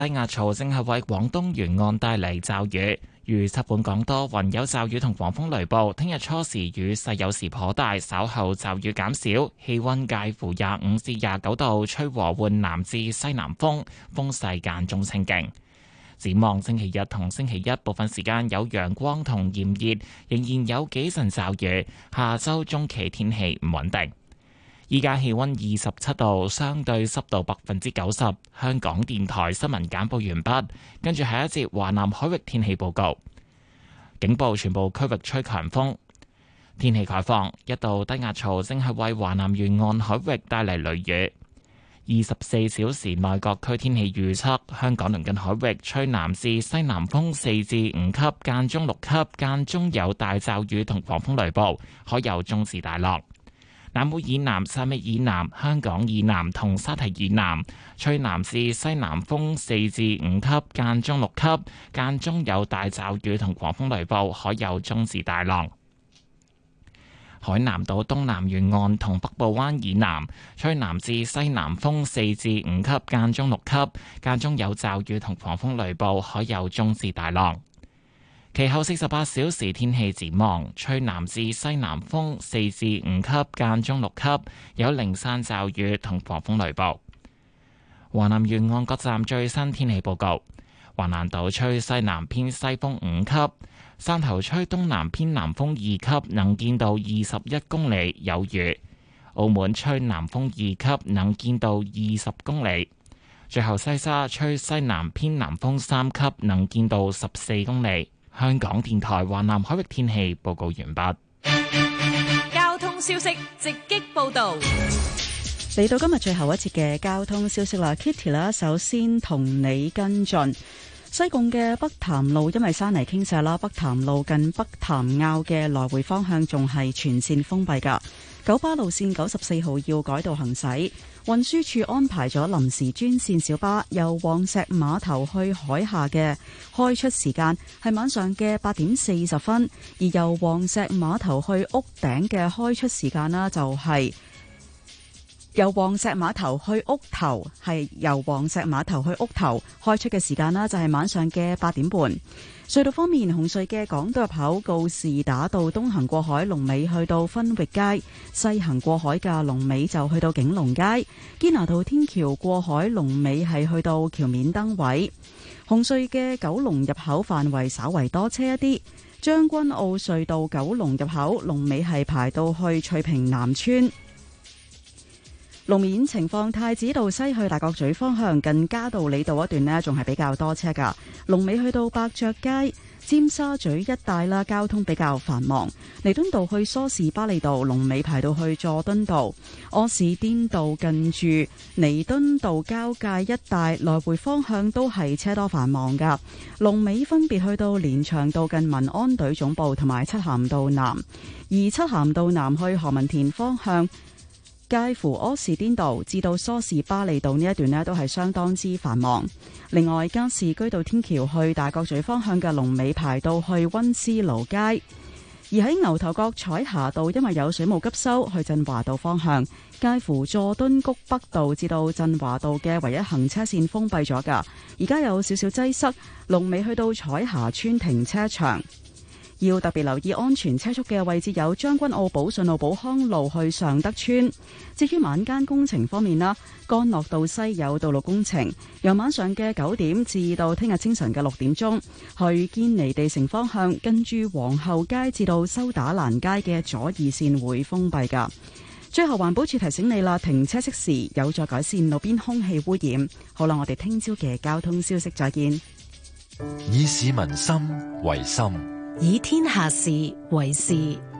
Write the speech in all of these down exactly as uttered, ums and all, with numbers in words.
低壓槽正係為廣東沿岸帶嚟驟雨，預測本港多雲有驟雨同狂風雷暴。聽日初時雨勢有時頗大，稍後驟雨減少，氣溫介乎廿五至廿九度，吹和緩南至西南風，風勢間中清勁。展望星期日同星期一部分時間有陽光同炎熱，仍然有幾陣驟雨。下周中期天氣唔穩定。依家氣溫二十七度，相對濕度百分之九十。香港電台新聞簡報完畢，跟住下一節華南海域天氣報告。警報全部區域吹強風。天氣概況，一道低壓槽正係為華南沿岸海域帶嚟雷雨。二十四小時內各區天氣預測：香港鄰近海域吹南至西南風四至五級，間中六級，間中有大驟雨同狂風雷暴，海有中至大浪。南澳以南、汕尾以南、香港以南同沙堤以南，吹南至西南風四至五級，間中六級，間中有大驟雨同狂風雷暴，海有中至大浪。海南島東南沿岸同北部灣以南，吹南至西南風四至五級，間中六級，間中有驟雨同狂風雷暴，海有中至大浪。其後四十八小時天氣展望，吹南至西南風四至五級，間中六級，有零散驟雨同狂風雷暴。華南沿岸各站最新天氣報告：華南島吹西南偏西風五級，汕頭吹東南偏南風二級，能見度二十一公里，有雨；澳門吹南風二級，能見度二十公里。最後西沙吹西南偏南風三級，能見度十四公里。香港電台華南海域天氣報告完畢。 交通消息直擊報道。 嚟到今日最後一節嘅交通消息啦 ，Kitty 啦，首先同你跟進西貢嘅北潭路，因為山泥傾瀉啦，北潭路近北潭坳嘅來回方向仲係全線封閉噶。九巴路線九十四號要改道行駛。運輸署安排咗臨時專線小巴由黃石碼頭去海下嘅開出時間係晚上嘅八點四十分，而由黃石碼頭去屋頂嘅開出時間啦就係、是。由黃石碼頭去屋頭，係由黃石碼頭去屋頭開出嘅時間啦，就係晚上嘅八點半。隧道方面，紅隧嘅港島入口告士打道東行過海龍尾去到分域街，西行過海嘅龍尾就去到景隆街。堅拿道天橋過海龍尾係去到橋面燈位。紅隧嘅九龍入口範圍稍為多車一啲。將軍澳隧道九龍入口龍尾係排到去翠屏南村。路面情況，太子道西去大角咀方向近嘉道理道一段呢，仲係比較多車噶。龍尾去到百爵街、尖沙咀一帶啦，交通比較繁忙。彌敦道去梳士巴利道龍尾排到去佐敦道，柯士甸道近住彌敦道交界一帶來回方向都係車多繁忙噶。龍尾分別去到連翔道近民安隊總部同埋漆咸道南，而漆咸道南去何文田方向，介乎柯士甸道至到梳士巴利道呢一段呢都係相當之繁忙。另外，加士居道天橋去大角咀方向嘅龍尾排到去溫思勞街，而喺牛頭角彩霞道因為有水務急修，去振華道方向，介乎佐敦谷北道至到振華道嘅唯一行車線封閉咗噶，而家有少少擠塞，龍尾去到彩霞村停車場。要特別留意安全車速嘅位置有將軍澳寶順路寶康路去尚德村。至於晚間工程方面啦，干諾道西有道路工程，由晚上嘅九點至到聽日清晨嘅六點鐘，去堅尼地城方向，跟住皇后街至到修打蘭街嘅左二線會封閉噶。最後環保署提醒你啦，停車熄匙有助改善路邊空氣污染。好啦，我哋聽朝嘅交通消息再見。 以市民心為心， 以天下事為事。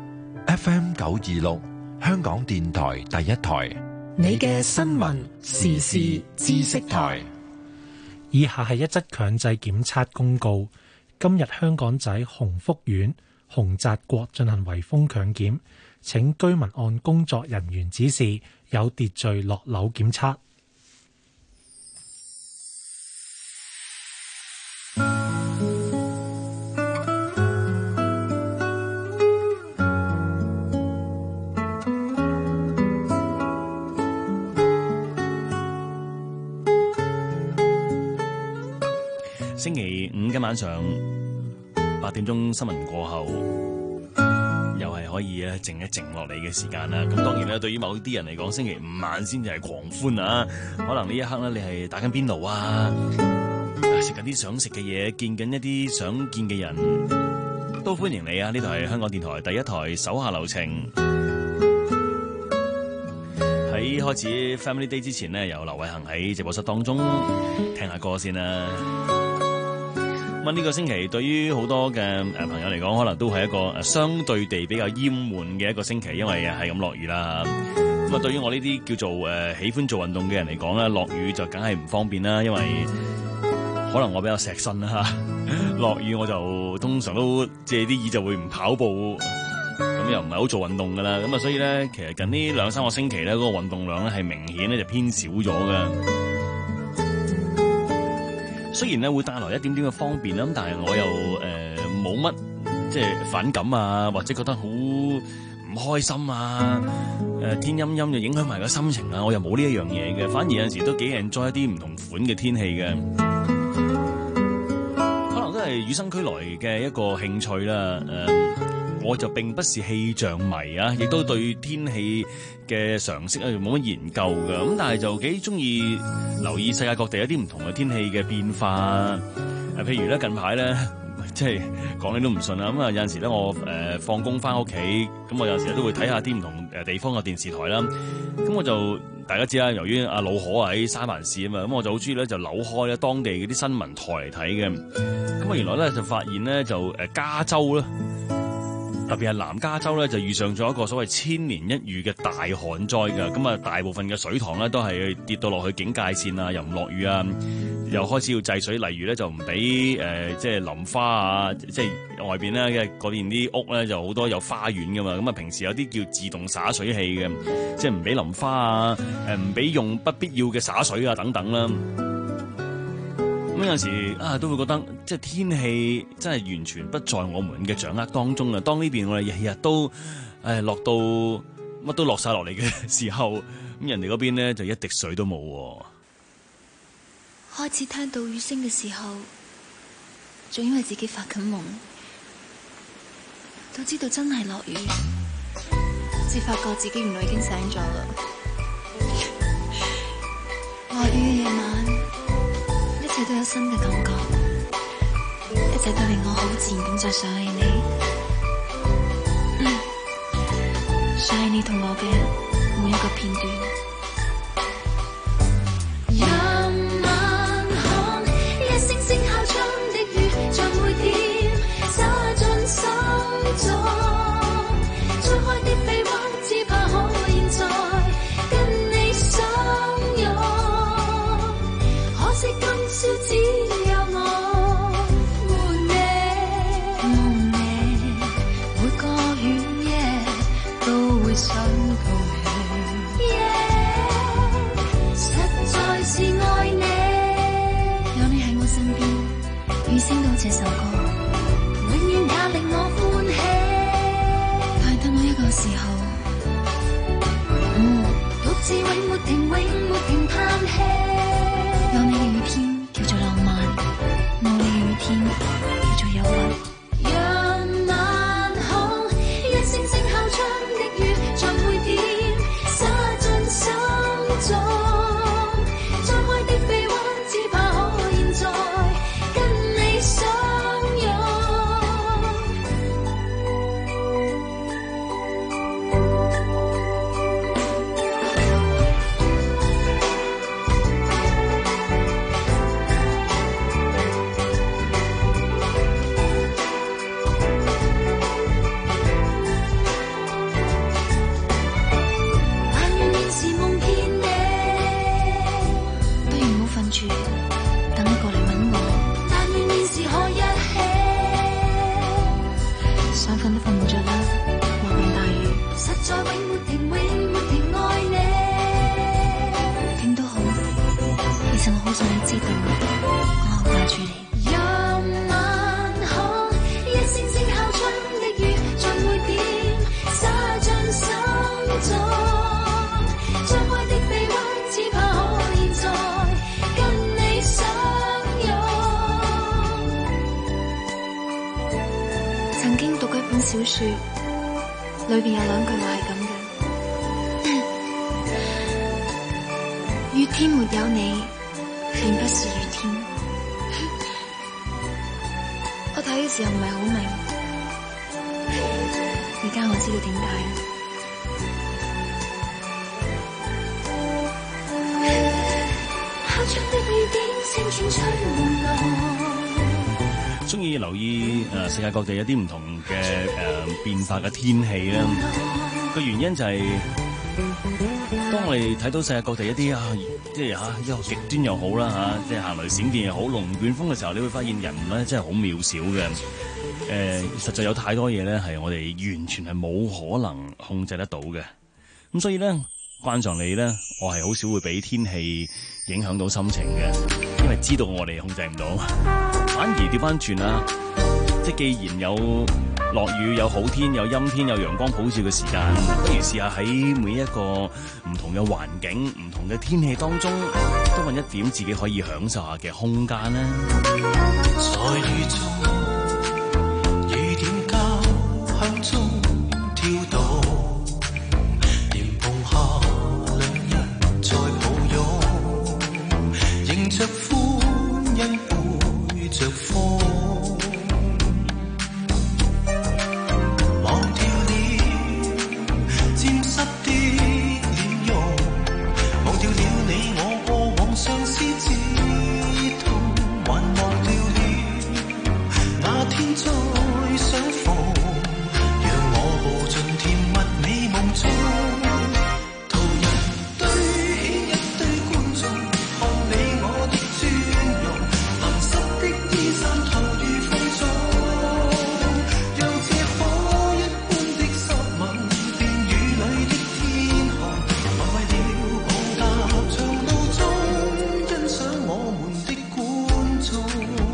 F M 九二六，香港電台第一台， 你嘅新聞時事知識台。 以下係一則強制檢測公告。今日香港仔鴻福苑、鴻澤國進行圍封強檢，請居民按工作人員指示有秩序落樓檢測。 星期五嘅晚上八點鐘新聞過後，又係可以咧靜一靜落嚟嘅時間啦。咁當然咧，對於某啲人嚟講，星期五晚先至係狂歡啊！可能呢一刻咧，你係打緊邊爐啊，食緊啲想食嘅嘢，見緊一啲想見嘅人，都歡迎你啊！呢度係香港電台第一台手下留情。喺開始 Family Day 之前呢，由劉偉恒喺直播室當中聽下歌先啦。咁呢個星期對於好多嘅誒朋友嚟講，可能都係一個誒相對地比較厭悶嘅一個星期，因為係咁落雨啦。咁啊，對於我呢啲叫做誒喜歡做運動嘅人嚟講咧，落雨就梗係唔方便啦，因為可能我比較錫身啦嚇。落雨我就通常都借啲意就會唔跑步，咁又唔係好做運動噶啦。咁啊，所以咧，其實近呢兩三個星期咧，嗰個運動量咧係明顯咧就偏少咗嘅。雖然咧會帶來一點點嘅方便啦，咁但係我又誒冇乜即係反感啊，或者覺得好唔開心啊。誒、呃、天陰陰就影響埋個心情啊，我又冇呢一樣嘢嘅，反而有陣時都幾 enjoy 一啲唔同款嘅天氣嘅。可能都係與生俱來嘅一個興趣啦。誒、呃，我就並不是氣象迷啊，亦都對天氣嘅常識咧冇乜研究㗎。咁但係就幾中意留意世界各地一啲唔同嘅天氣嘅變化。誒，譬如咧近排咧，即係講你都唔信啦。咁啊有陣時咧我誒放工翻屋企，咁我有陣時都會睇下啲唔同誒地方嘅電視台啦。咁我就大家知啦，由於阿老可喺三藩市啊嘛，咁我就好中意咧就扭開咧當地嗰啲新聞台嚟睇嘅。咁啊原來咧就發現咧就誒加州咧，特別係南加州咧，就遇上咗一個所謂千年一遇嘅大旱災㗎。咁啊，大部分嘅水塘咧都係跌到落去警戒線啊，又唔落雨啊，又開始要制水。例如咧就唔俾誒，即係淋花啊，即係外邊咧嘅嗰邊啲屋咧就好多有花園噶嘛。咁啊，平時有啲叫自動灑水器嘅，即係唔俾淋花啊，誒唔俾用不必要嘅灑水啊等等啦。咁有陣時啊，都會覺得即係天氣真係完全不在我們嘅掌握當中啊！當呢邊我哋日日都誒落到乜都落晒落嚟嘅時候，咁人哋嗰邊咧就一滴水都冇。 開始聽到雨聲嘅時候，仲以為自己發緊夢，都知道真係落雨，至發覺自己原來已經醒咗啦。落雨嘅夜晚，一切都有新嘅感覺，一切都令我好自然咁就想起你，嗯，想起你同我嘅每一個片段。任晚看一聲聲敲窗的雨，像每點灑進心中，再開的臂彎，只怕可現在跟你相擁，可惜今宵只有我沒你，沒你，每個雨夜都會想到你， yeah, 實在是愛你，有你喺我身邊，雨聲到這首歌，永遠也令我歡喜。但係得我一個時候，嗯，獨自永沒停，永沒停嘆氣。有你嘅雨天叫做浪漫，冇你嘅雨天叫做憂鬱。讓晚空一聲聲敲窗的雨，像每點灑進心中，再開的臂彎，只怕可現在跟你相擁。 小說，裏邊有兩句話係咁嘅：雨天沒有你，便不是雨天。我睇嘅時候唔係好明，而家我知道點解。 中意留意誒、呃、世界各地有啲唔同嘅誒、呃、變化嘅天氣啦。個原因就係、是、當我哋睇到世界各地一啲啊，即係嚇一個極端又好啦嚇、啊，即係行雷閃電又好，龍捲風嘅時候，你會發現人咧真係好渺小嘅。誒、呃，實在有太多嘢咧係我哋完全係冇可能控制得到嘅。咁所以咧，慣常你咧，我係好少會俾天氣影響到心情嘅，因為知道我哋控制唔到。反而調翻轉啦，即係既然有落雨、有好天、有陰天、有陽光普照嘅時間，不如試下喺每一個唔同嘅環境、唔同嘅天氣當中，都揾一點自己可以享受下嘅空間啦。 在雨中，雨點交響中跳動，連碰下兩人在抱擁，迎着歡欣背着風，忘掉了沾濕的臉容，忘掉了你我過往相思之痛，還忘掉了那天再相逢，讓我步進甜蜜美夢中，途人堆起一堆觀眾，看你我的尊容，淋濕的衣衫投於風中，讓這火一般的濕吻變雨裏的天空，還為了報答長路中欣賞我們的觀眾，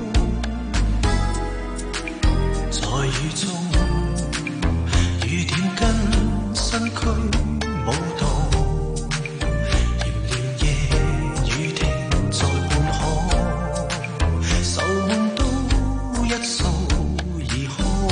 在雨中，雨點跟身軀舞動，甜連夜雨停在半空，愁悶都一掃而空，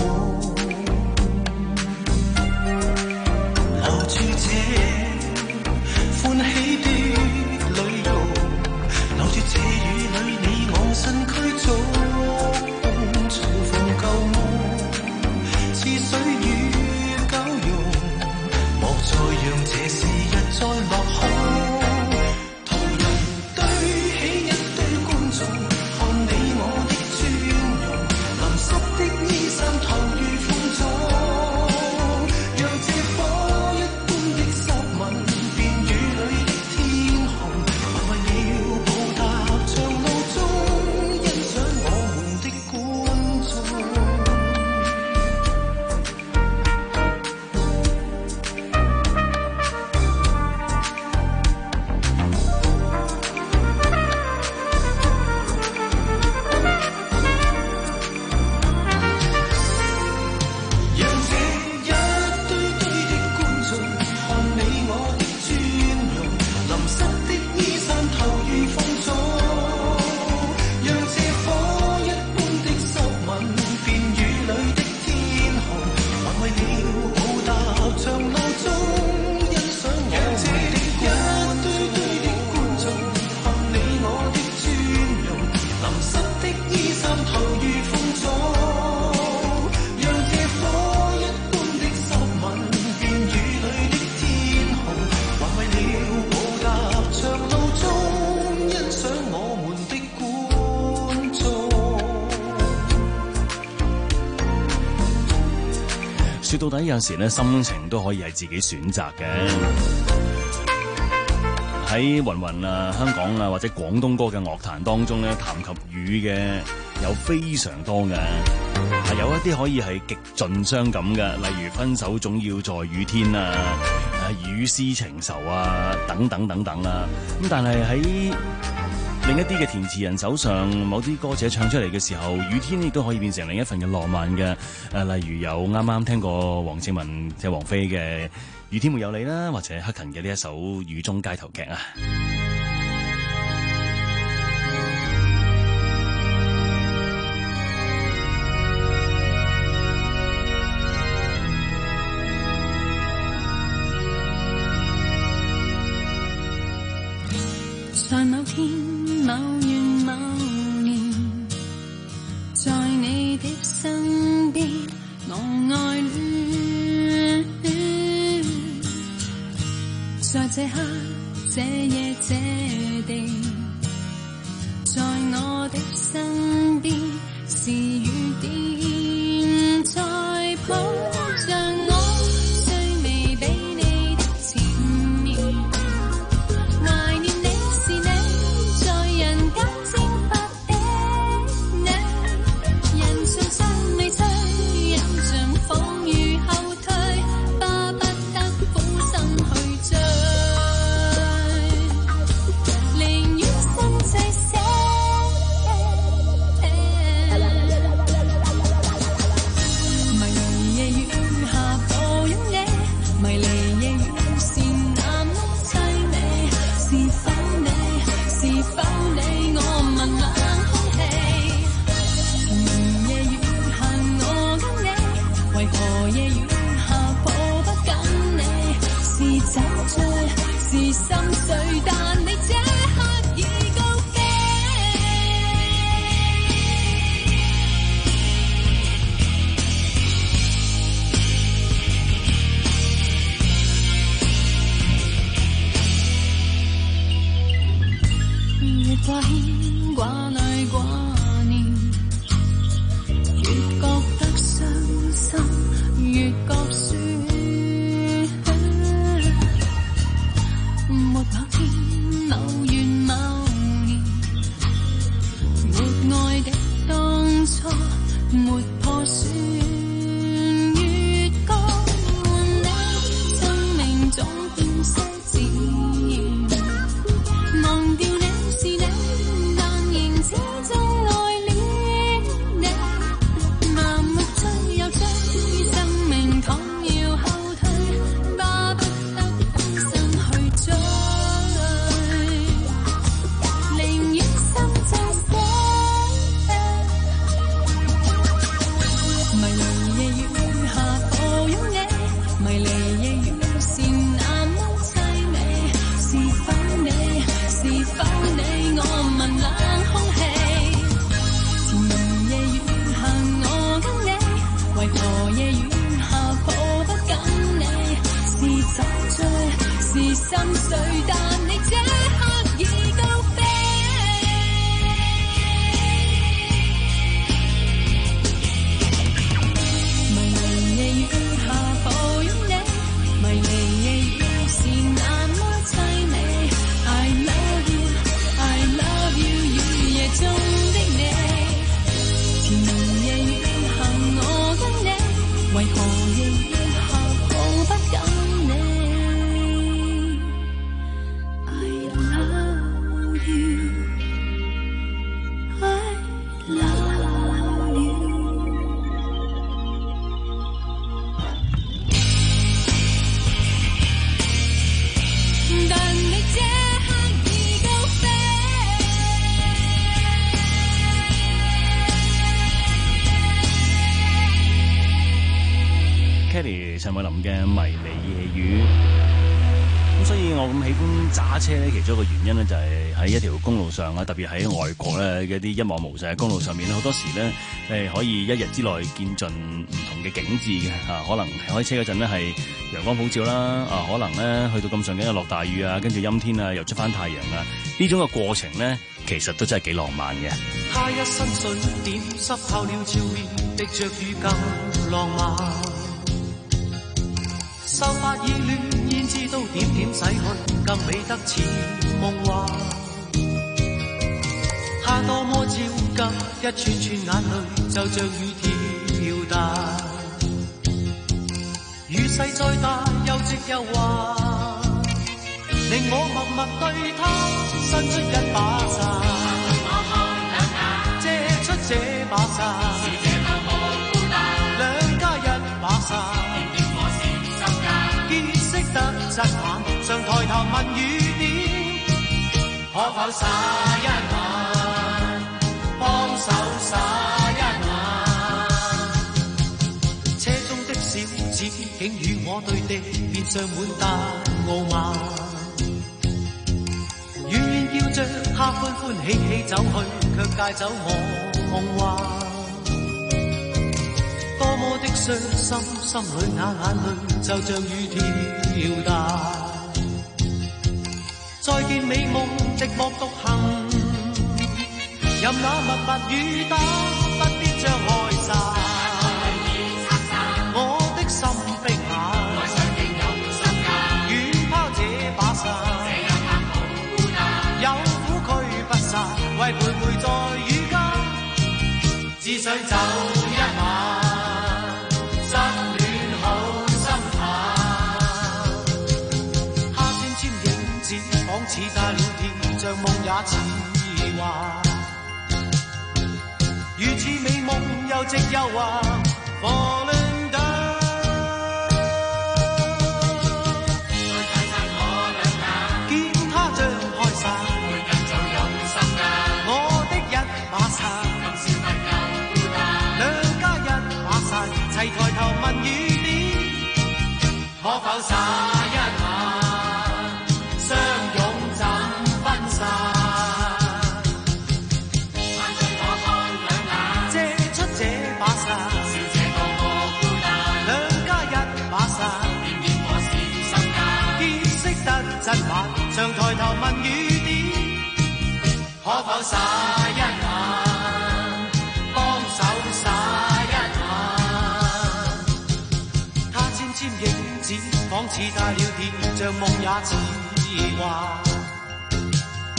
留住這歡喜的淚容，留住這雨裏你我身軀中，重逢舊夢，似水與交融，莫再讓這時日再落空。途人堆起一堆觀眾，看你我的尊容，淋濕的衣衫投於風中，讓這火一般的濕吻變雨裏的天空，還為了報答長路中欣賞我們的觀眾。讓這一堆堆的觀眾看你我的尊容，淋濕的衣衫投於風中，讓這火一般的濕吻變雨裏的天空，還為了報答長路中欣賞我們的觀眾。一堆堆的觀眾看你我的尊容，淋濕的衣衫投於風中，讓這火一般的濕吻變雨裏的天空，還為了報答長路中欣賞我們的觀眾。 說到底有時咧，心情都可以係自己選擇嘅。喺雲雲啊、香港啊或者廣東歌嘅樂壇當中咧，談及雨嘅有非常多嘅，係有一啲可以係極盡傷感嘅，例如分手總要在雨天啊、啊雨絲情仇啊等等等等啊。咁但係喺另一啲嘅填詞人手上，某啲歌者唱出嚟嘅時候，雨天亦都可以變成另一份嘅浪漫嘅。誒，例如有啱啱聽過黃正文即係王菲嘅《雨天沒有你》啦，或者克勤嘅呢一首《雨中街頭劇》啊。 沒破損。月光換你，生命總變些自然。忘掉你是你，但仍始終愛戀你。盲目追又追，生命倘要後退，巴不得犧牲去追。寧願心醉死，迷離夜雨下抱擁你，迷離夜雨是那麼凄美。是否你？是否你？我問冷空氣。甜言夜雨下我跟你，為何夜雨下抱不緊你？是酒醉，是心碎，但你這刻已高飛。迷離夜雨下抱擁你，迷離夜雨是那麼凄美。I love you, I love you， 雨夜中的你。甜言夜語下我跟你，為何夜雨下抱不緊你？ I love you, I love you。但你這刻已高飛。 Kelly 陳慧琳嘅《迷離夜雨》，咁所以我咁喜歡揸車咧，其中一個原因咧就係喺一條公路上啊，特別喺外國咧嘅一啲一望無際嘅公路上面咧，好多時咧誒可以一日之內見盡唔同嘅景緻嘅嚇，可能開車嗰陣咧係陽光普照啦，啊可能咧去到咁上緊又落大雨啊，跟住陰天啊又出翻太陽啊，呢種嘅過程咧其實都真係幾浪漫嘅。 他一身水點濕透了俏面，滴着雨更浪漫。秀髮已亂，胭脂都點點洗去，更美得似夢幻。他多麼焦急，一串串眼淚就像雨跳彈。雨勢再大，又直又橫，令我默默對他伸出一把傘。借出這把傘，兩家一把傘。結識得真晚，常抬頭問雨點，可否灑一晚，幫手灑一晚。車中的小子竟與我對地，面上滿帶傲慢，遠遠叫着他歡歡喜喜走去，卻帶走我夢幻。多麼的傷心，心裏那眼淚就像雨跳彈。再見美夢，寂寞獨行，任那密密雨打，不必張開傘。我的心逼下，遠拋這把傘，有苦驅不散，為徘徊在雨間，只想走一晚。似帶了甜，像夢也似幻，如此美夢又直又橫。Falling down， 再睇睇我兩眼，見他張開傘，會更早有心間。我的一把傘，今宵不夠孤單。兩家一把傘，齊抬頭問雨點，可否灑一晚？相擁怎分散？盼着我看兩眼，借出這把傘，笑這個我孤單。兩家一把傘，偏偏我是心間。結識得真晚，常抬頭問雨點，可否灑一晚，幫手灑一晚。他纖纖影子，仿似帶了甜，像夢也似話，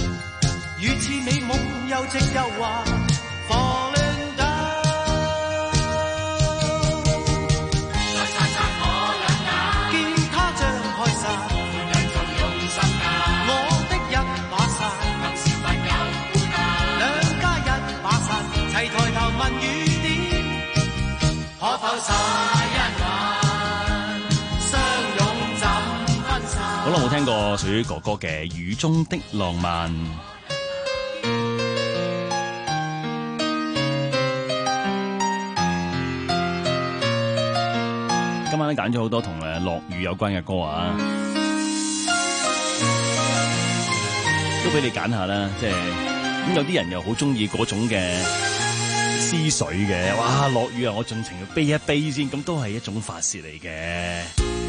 如此美夢又直又橫。Falling down， 好耐冇聽過屬於哥哥嘅《雨中的浪漫》。今晚咧揀咗好多同誒落雨有關嘅歌啊，都俾你揀下啦。即係咁有啲人又好中意嗰種嘅思緒嘅，哇！落雨啊，我盡情去悲一悲先，咁都係一種發洩嚟嘅。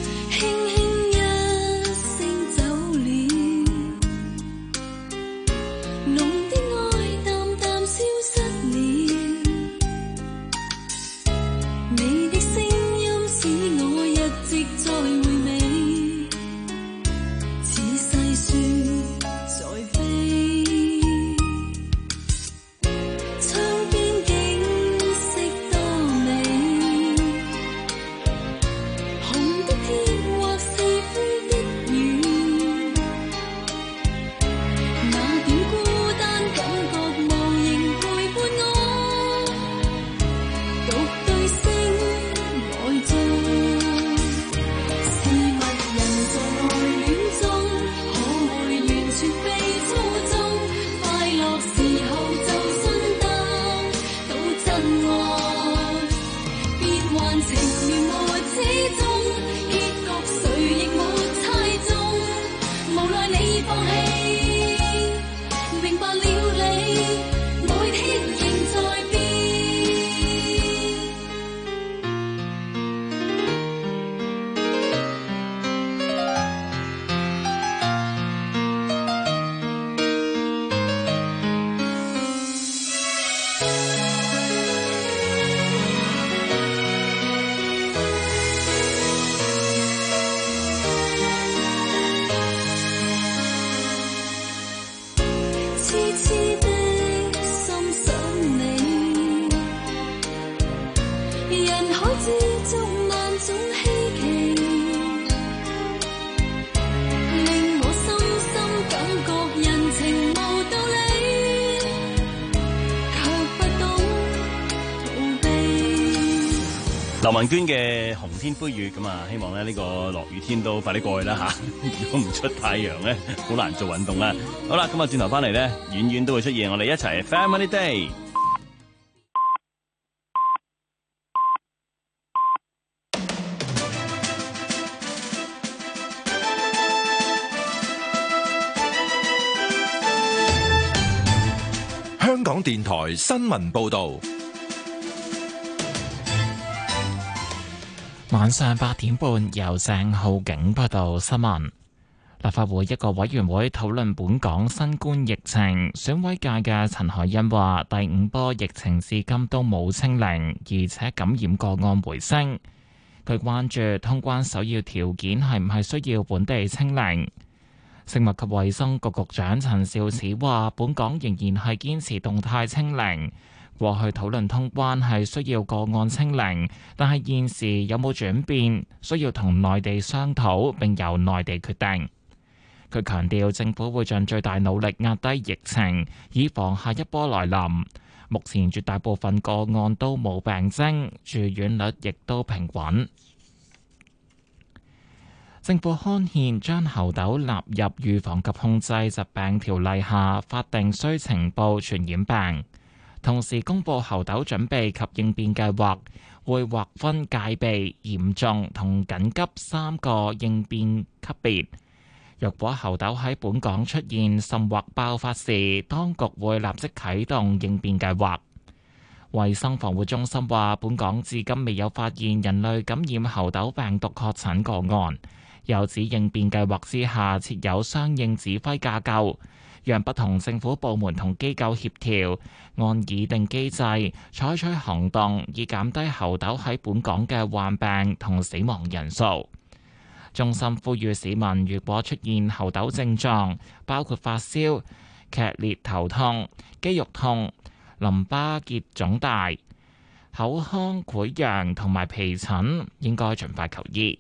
劉文娟嘅紅天灰月咁啊，希望咧呢個落雨天都快啲過去啦吓。如果唔出太陽咧，好難做運動啦。好啦，咁啊轉頭翻嚟咧，遠遠都會出現，我哋一齊 Family Day。 香港電台新聞報道。 晚上八點半，由鄭浩景報道新聞。立法會一個委員會討論本港新冠疫情，選委界嘅陳凱欣話：第五波疫情至今都冇清零，而且感染個案回升。佢關注通關首要條件係唔係需要本地清零。食物及衛生局局長陳肇始話：本港仍然係堅持動態清零。過去討論通關係需要個案清零，但係現時有冇轉變，需要同內地商討並由內地決定。佢強調政府會盡最大努力壓低疫情，以防下一波來臨。目前絕大部分個案都冇病徵，住院率亦都平穩。政府刊憲將猴痘納入預防及控制疾病條例下法定須呈報傳染病。同時公布猴痘準備及應變計劃，會劃分戒備、嚴重同緊急三個應變級別。若果猴痘喺本港出現甚或爆發時，當局會立即啟動應變計劃。衛生防護中心話，本港至今未有發現人類感染猴痘病毒確診個案，又指應變計劃之下設有相應指揮架構，讓不同政府部門同機構協調，按擬定機制採取行動，以減低猴痘喺本港嘅患病同死亡人數。中心呼籲市民，如果出現猴痘症狀，包括發燒、劇烈頭痛、肌肉痛、淋巴結腫大、口腔潰瘍同埋皮疹，應該盡快求醫。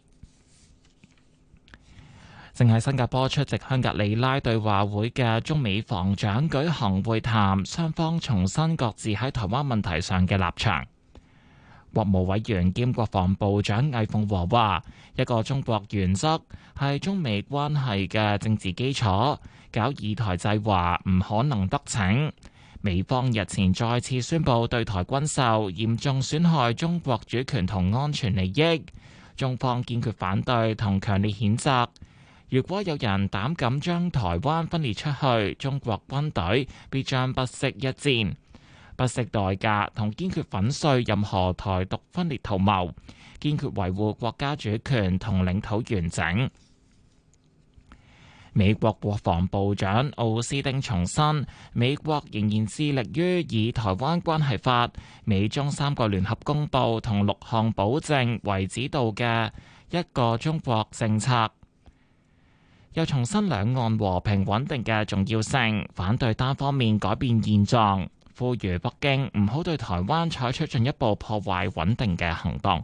正喺新加坡出席香格里拉對話會嘅中美防長舉行會談，雙方重申各自喺台灣問題上嘅立場。 國務委員兼國防部長魏鳳和話：一個中國原則係中美關係嘅政治基礎，搞以台制華唔可能得逞。美方日前再次宣布對台軍售，嚴重損害中國主權同安全利益，中方堅決反對同強烈譴責。如果有人膽敢將台灣分裂出去，中國軍隊必將不惜一戰、不惜代價同堅決粉碎任何台獨分裂圖謀，堅決維護國家主權同領土完整。美國國防部長奧斯汀重申，美國仍然致力於以《台灣關係法》、美中三個聯合公報同六項保證為指導嘅一個中國政策，又重申兩岸和平穩定嘅重要性，反對單方面改變現狀，呼籲北京唔好對台灣採取進一步破壞穩定嘅行動。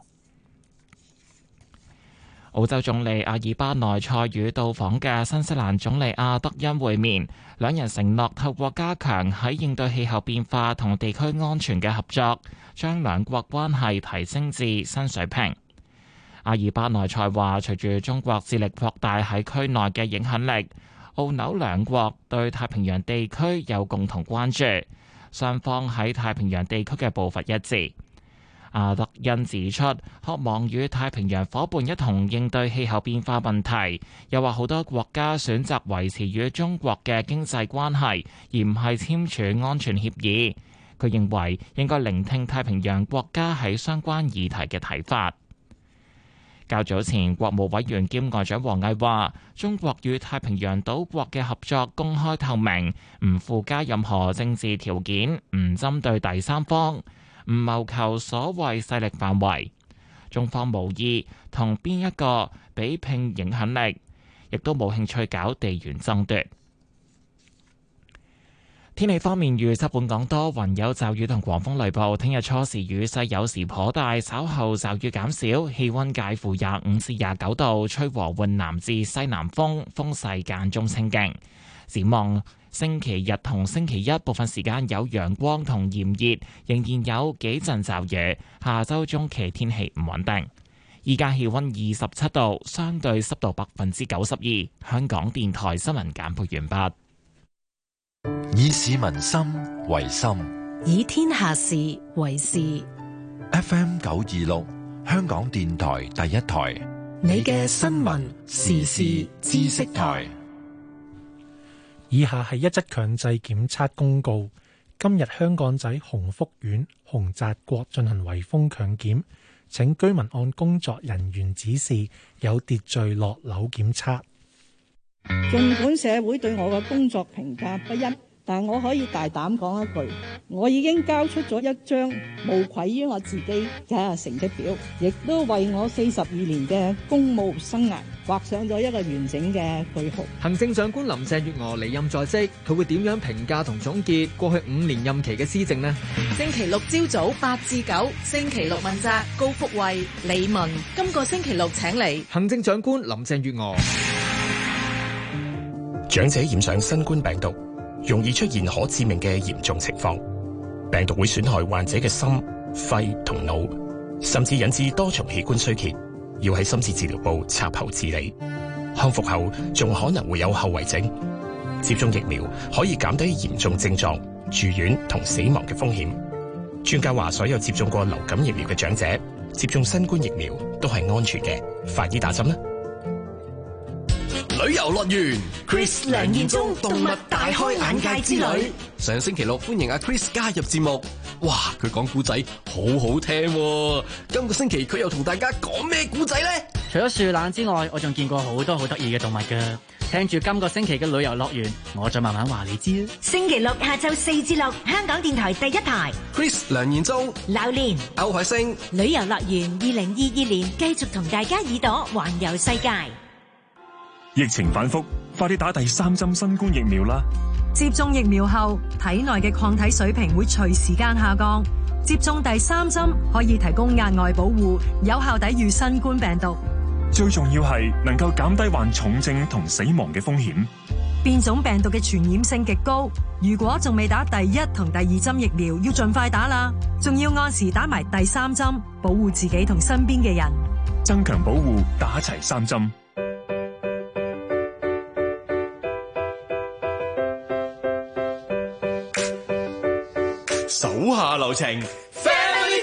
澳洲總理阿爾巴內塞與到訪嘅新西蘭總理阿德恩會面，兩人承諾透過加強喺應對氣候變化同地區安全嘅合作，將兩國關係提升至新水平。阿爾巴內塞話，隨住中國致力擴大喺區內嘅影響力，澳紐兩國對太平洋地區有共同關注，雙方喺太平洋地區嘅步伐一致。阿德恩指出，渴望與太平洋夥伴一同應對氣候變化問題，又話好多國家選擇維持與中國嘅經濟關係，而唔係簽署安全協議。佢認為應該聆聽太平洋國家喺相關議題嘅睇法。較早前，國務委員兼外長王毅話，中國與太平洋島國嘅合作公開透明，唔附加任何政治條件，唔針對第三方，唔謀求所謂勢力範圍，中方無意同邊一個比拼影響力，亦都冇興趣搞地緣爭奪。天氣方面，預測本港多雲有驟雨同狂風雷暴，聽日初時雨勢有時頗大，稍後驟雨減少，氣溫介乎廿五至廿九度，吹和緩南至西南風，風勢間中清勁。展望星期日同星期一部分時間有陽光同炎熱，仍然有幾陣驟雨。下周中期天氣唔穩定。依家氣溫二十七度，相對濕度百分之九十二。香港電台新聞簡報完畢。 以市民心為心， 以天下事為事。 F M 九二六，香港電台第一台， 你嘅新聞時事知識台。 以下係一則強制檢測公告。今日香港仔鴻福苑鴻澤國進行圍封強檢，請居民按工作人員指示有秩序落樓檢測。 儘管社會對我嘅工作評價不一，但我可以大膽講一句，我已經交出咗一張無愧於我自己嘅成績表，亦都為我四十二年嘅公務生涯畫上咗一個完整嘅句號。 行政長官林鄭月娥離任在即，佢會點樣評價同總結過去五年任期嘅施政呢？ 星期六朝早八至九，星期六問責，高福慧、李文。今個星期六請嚟行政長官林鄭月娥。 長者染上新冠病毒，容易出現可致命嘅嚴重情況，病毒會損害患者嘅心、肺同腦，甚至引致多重器官衰竭，要喺深切治療部插喉治理。康復後仲可能會有後遺症。接種疫苗可以減低嚴重症狀、住院同死亡嘅風險。專家話，所有接種過流感疫苗嘅長者接種新冠疫苗都係安全嘅，快啲打針啦！ 旅遊樂園 Chris 梁彥宗動物大開眼界之旅，上星期六歡迎阿 Chris 加入節目，哇！佢講古仔好好聽喎，今個星期佢又同大家講咩古仔呢？ 除咗樹懶之外，我仲見過好多好得意嘅動物㗎。聽住今個星期嘅旅遊樂園，我再慢慢話你知。 星期六下晝四至六，香港電台第一台 Chris 梁彥宗、 榴蓮、 歐海星， 旅遊樂園二零二二年繼續同大家耳朵環遊世界。 疫情反覆，快啲打第三針新冠疫苗啦！ 接種疫苗後，體內嘅抗體水平會隨時間下降。接種第三針可以提供額外保護，有效抵禦新冠病毒。 最重要係能夠減低患重症同死亡嘅風險。 變種病毒嘅傳染性極高，如果仲未打第一同第二針疫苗，要盡快打啦，仲要按時打埋第三針，保護自己同身邊嘅人， 增強保護，打齊三針。 手下留情 ，Family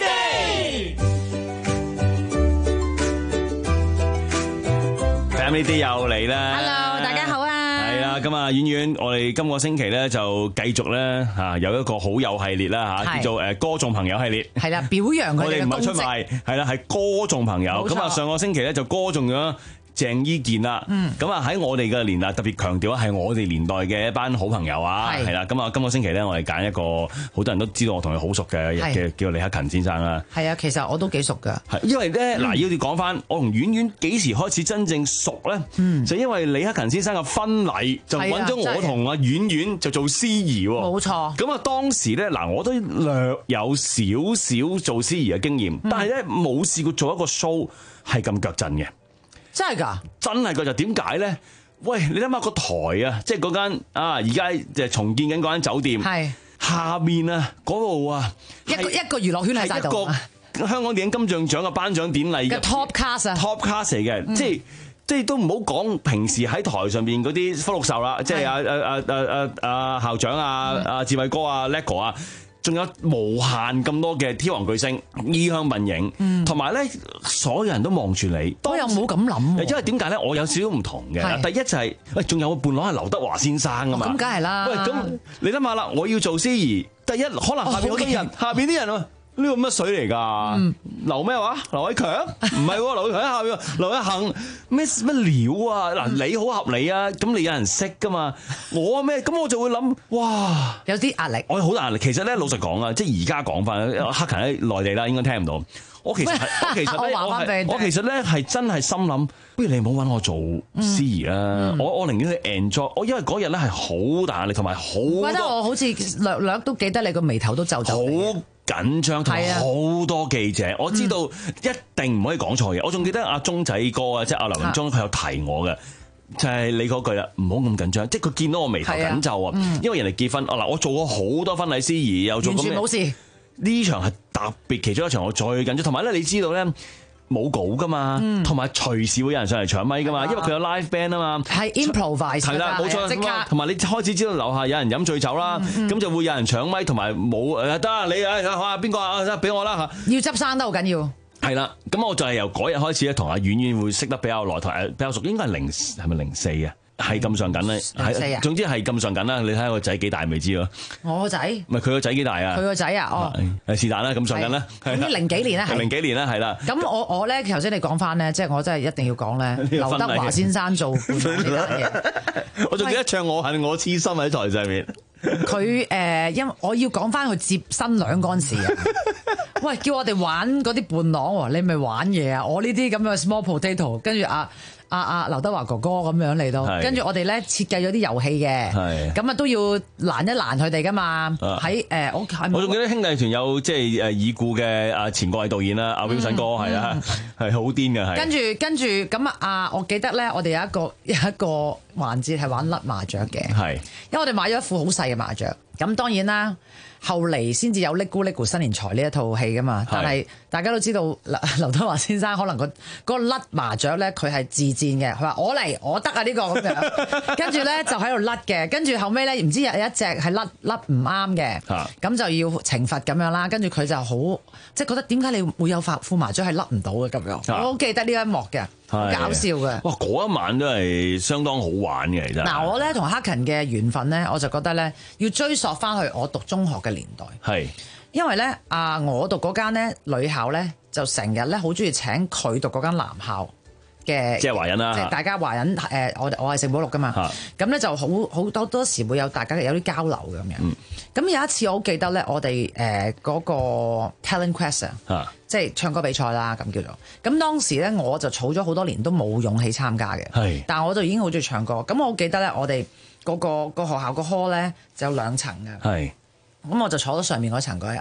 Day，Family Day 又嚟啦 ！Hello， 大家好啊！ 係啦，咁啊，婉婉，我哋今個星期咧就繼續咧嚇有一個好友系列啦嚇，叫做誒歌頌朋友系列。 係啦，表揚佢哋嘅功績。 我哋唔係出賣，係啦，係歌頌朋友。咁啊，上個星期咧就歌頌咗鄭伊健啦，咁啊喺我哋嘅年代特別強調係我哋年代嘅一班好朋友啊，係啦，咁啊今個星期咧我哋揀一個好多人都知道我同佢好熟嘅嘅叫李克勤先生啦。 係啊，其實我都幾熟噶。 係因為咧嗱，要你講翻我同婉婉幾時開始真正熟咧？嗯，就因為李克勤先生嘅婚禮就揾咗我同阿婉婉就做司儀喎。冇錯。咁啊當時咧嗱，我都略有少少做司儀嘅經驗，但係咧冇試過做一個 show 係咁腳震嘅。 真係㗎， 真係㗎，就點解咧？喂，你諗下個台啊，即係嗰間啊，而家就重建緊嗰間酒店，係下面啊嗰度啊， 一個一個娛樂圈喺晒度， 係一個香港電影金像獎嘅頒獎典禮嘅 top cast 啊 ，top cast 嚟嘅，嗯、即係即係都唔好講平時喺台上邊嗰啲福祿壽啦，即係阿阿阿阿阿校長啊、阿志偉哥啊、Lego 啊。仲有無限咁多嘅天王巨星、衣香鬢影，同埋咧所有人都望住你。 我又冇咁諗， 因為點解咧？我有少少唔同嘅。第一就係喂，仲有個伴郎係劉德華先生啊嘛。 咁梗係啦。喂， 咁你諗下啦，我要做司儀，第一可能下邊好多人，下邊啲人啊。呢個乜水嚟㗎？嗯、劉咩話？劉偉強？唔係喎，劉偉強喺下邊。劉偉恒咩乜料啊？嗱、嗯，你好合理啊，咁你有人識㗎嘛？我咩？咁我就會諗，哇， 有啲壓力。 我好大壓力。其實咧，老實講啊，即係而家講翻，克勤喺內地啦，應該聽唔到。我其實係，我其實咧，我係，我其實咧係真係心諗，不如你唔好揾我做司儀啦。嗯、我我寧願去 enjoy。我因為嗰日咧係好大壓力，同埋好多。 覺得我好似略略都記得你個眉頭都皺皺。 好緊張同好多記者，我知道一定唔可以講錯嘢。我仲記得阿鐘仔哥啊，即係阿劉永忠，佢有提我嘅，就係你嗰句啦，唔好咁緊張。即係佢見到我眉頭緊皺啊，因為人哋結婚。哦嗱，我做過好多婚禮司儀，又做過咩？ 完全冇事。呢場係特別其中一場，我最緊張。同埋咧，你知道咧。冇稿噶嘛，同埋隨時會有人上嚟搶咪噶嘛，因為佢有 live band 啊嘛， 係 improvise 係啦，冇錯，即刻。同埋你開始知道樓下有人飲醉酒啦，咁就會有人搶咪，同埋冇誒得啊！你誒啊邊個啊？俾我啦嚇！ 要執生都好緊要。 係啦，咁我就係由嗰日開始咧，同阿婉婉會識得比較耐，同比較熟，應該係零係咪零四啊？係咁上緊咧，係總之係咁上緊啦。你睇下個仔幾大未知咯？ 我個仔唔係佢個仔幾大啊？ 佢個仔啊？哦， 係是但啦，咁上緊啦。 咁零幾年啦， 零幾年啦，係啦。 咁我我咧頭先你講翻咧，即係我真係一定要講咧，劉德華先生做伴郎呢單嘢。 我仲記得唱我恨我痴心喺台上面。 佢誒，因為我要講翻佢接新娘嗰陣時啊。喂，叫我哋玩嗰啲伴郎喎，你咪玩嘢啊！我呢啲咁嘅 small potato，跟住啊。阿阿劉德華哥哥咁樣嚟到，跟住我哋咧設計咗啲遊戲嘅，咁啊都要攔一攔佢哋噶嘛。喺誒，我我仲記得兄弟團有即係誒已故嘅阿前國藝導演啦，阿 Wilson 哥係啊，係好癲嘅係。 跟住跟住咁啊，啊我記得咧，我哋有一個有一個環節係玩甩麻雀嘅，係，因為我哋買咗一副好細嘅麻雀，咁當然啦。後嚟先至有《嚦咕嚦咕新年財》呢一套戲噶嘛，但係大家都知道劉德華先生可能個嗰個甩麻雀咧，佢係自薦嘅，佢話我嚟我得啊呢個咁樣，跟住咧就喺度甩嘅，跟住後尾咧唔知有一隻係甩甩唔啱嘅，咁就要懲罰咁樣啦，跟住佢就好即係覺得點解你會有副麻雀係甩唔到嘅咁樣，我好記得呢一幕嘅。好搞笑嘅， 哇！嗰一晚都係相當好玩嘅，其實。嗱， 我咧同克勤嘅緣分咧，我就覺得咧要追溯翻去我讀中學嘅年代。係，因為咧啊，我讀嗰間咧女校咧，就成日咧好中意請佢讀嗰間男校嘅， 即係華仁啦， 即係大家華仁誒，我我係聖保祿噶嘛，咁咧就好好多多時會有大家有啲交流咁樣。咁、嗯、有一次我好記得咧，我哋誒嗰個 talent quest 啊。即係唱歌比賽啦，咁叫做。咁當時咧，我就儲咗好多年都冇勇氣參加嘅。係。但係我就已經好中意唱歌。咁我記得咧，我哋嗰個個學校個 hall 咧就有兩層嘅。係。咁我就坐咗上面嗰層嗰日。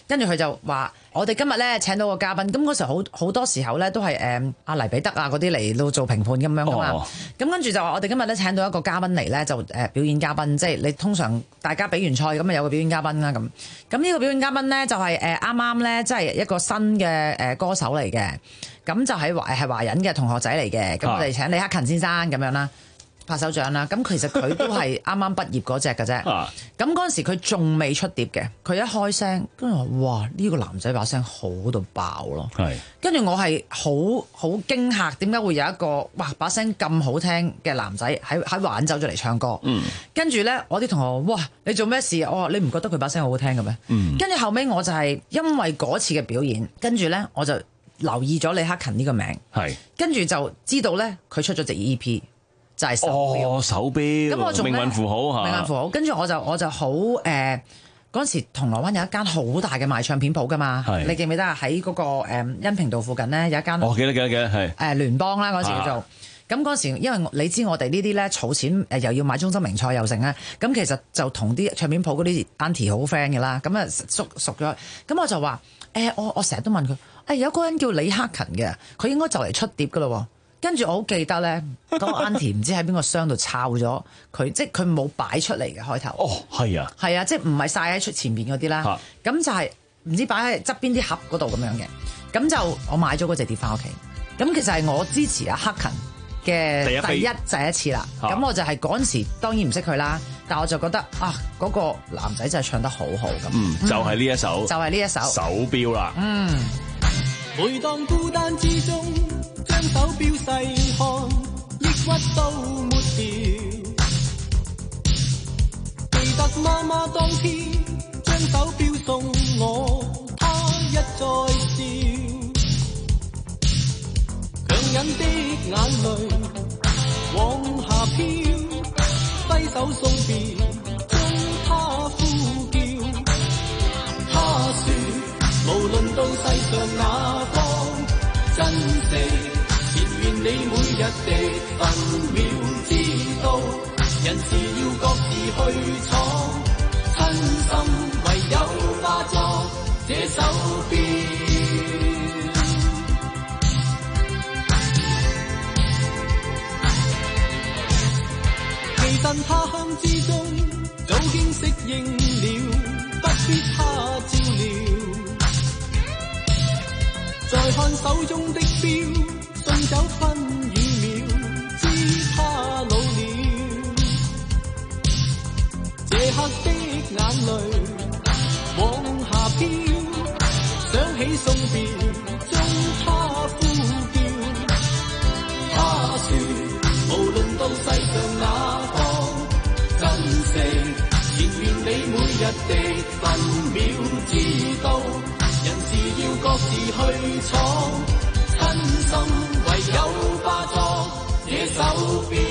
跟住佢就話：我哋今日咧請到個嘉賓，咁嗰時候好好多時候咧都係誒阿黎彼得啊嗰啲嚟到做評判咁樣噶嘛。咁、哦、跟住就話我哋今日咧請到一個嘉賓嚟咧，就誒表演嘉賓，即係你通常大家比完賽咁啊有個表演嘉賓啦咁。咁呢個表演嘉賓咧就係誒啱啱咧即係一個新嘅誒歌手嚟嘅，咁就係華係華人嘅同學仔嚟嘅。咁我哋請李克勤先生咁樣啦。拍手掌啦！咁其實佢都係啱啱畢業嗰隻嘅啫。咁嗰陣時佢仲未出碟嘅，佢一開聲，跟住我哇！呢、呢個男仔把聲好到爆咯。係。跟住我係好好驚嚇，點解會有一個哇把聲咁好聽嘅男仔喺喺華人走咗嚟唱歌？嗯。跟住咧，我啲同學話：哇！你做咩事？我話你唔覺得佢把聲好好聽嘅咩？嗯。跟住後尾我就係因為嗰次嘅表演，跟住咧我就留意咗李克勤呢個名。係。跟住就知道咧，佢出咗隻 E P。就係手錶， 哦、手錶， 咁我仲命運符號嚇， 命運符號。跟住我就我就好誒，嗰、呃、陣時銅鑼灣有一間好大嘅賣唱片鋪噶嘛，你記唔記得啊？喺嗰、那個誒恩平道附近咧有一間， 哦記得記得記得係誒聯邦啦嗰時叫做。咁嗰時因為你知我哋呢啲咧儲錢誒又要買中心名菜又成咧，咁其實就同啲唱片鋪嗰啲 auntie 好 friend 嘅啦，咁啊熟熟咗，咁我就話誒、欸、我我成日都問佢誒、欸、有個人叫李克勤嘅，佢應該就嚟出碟噶咯。跟住我好記得咧，嗰、那個 auntie 唔知喺邊個箱度抄咗佢，即係佢冇擺出嚟嘅開頭。 哦，係啊， 係啊，即係唔係晒喺出前邊嗰啲啦。咁就係唔知擺喺側邊啲盒嗰度咁樣嘅。咁就我買咗嗰隻碟翻屋企。咁其實係我支持阿克勤嘅第一第一次啦。咁我就係嗰陣時當然唔識佢啦，但我就覺得啊，嗰、那個男仔真係唱得好好咁。 嗯，就係、是、呢一首， 就係、是、呢一首手錶啦。 嗯， 每當孤單之中。將手錶細看，抑鬱都抹掉。記得媽媽當天將手錶送我，她一再笑。強忍的眼淚往下飄，揮手送別將她呼叫。她說無論到世上哪方，珍惜。願你每日的分秒知道，人事要各自去闖，親心唯有化作這手錶。其實他鄉之中早經適應了，不必他照料。再看手中的錶。送走分與秒，知他老了。這刻的眼淚往下飄，想起送別將他呼叫。他說無論到世上哪方，珍惜仍願你每日的分秒知道，人事要各自去闖。真心唯有化作這手錶。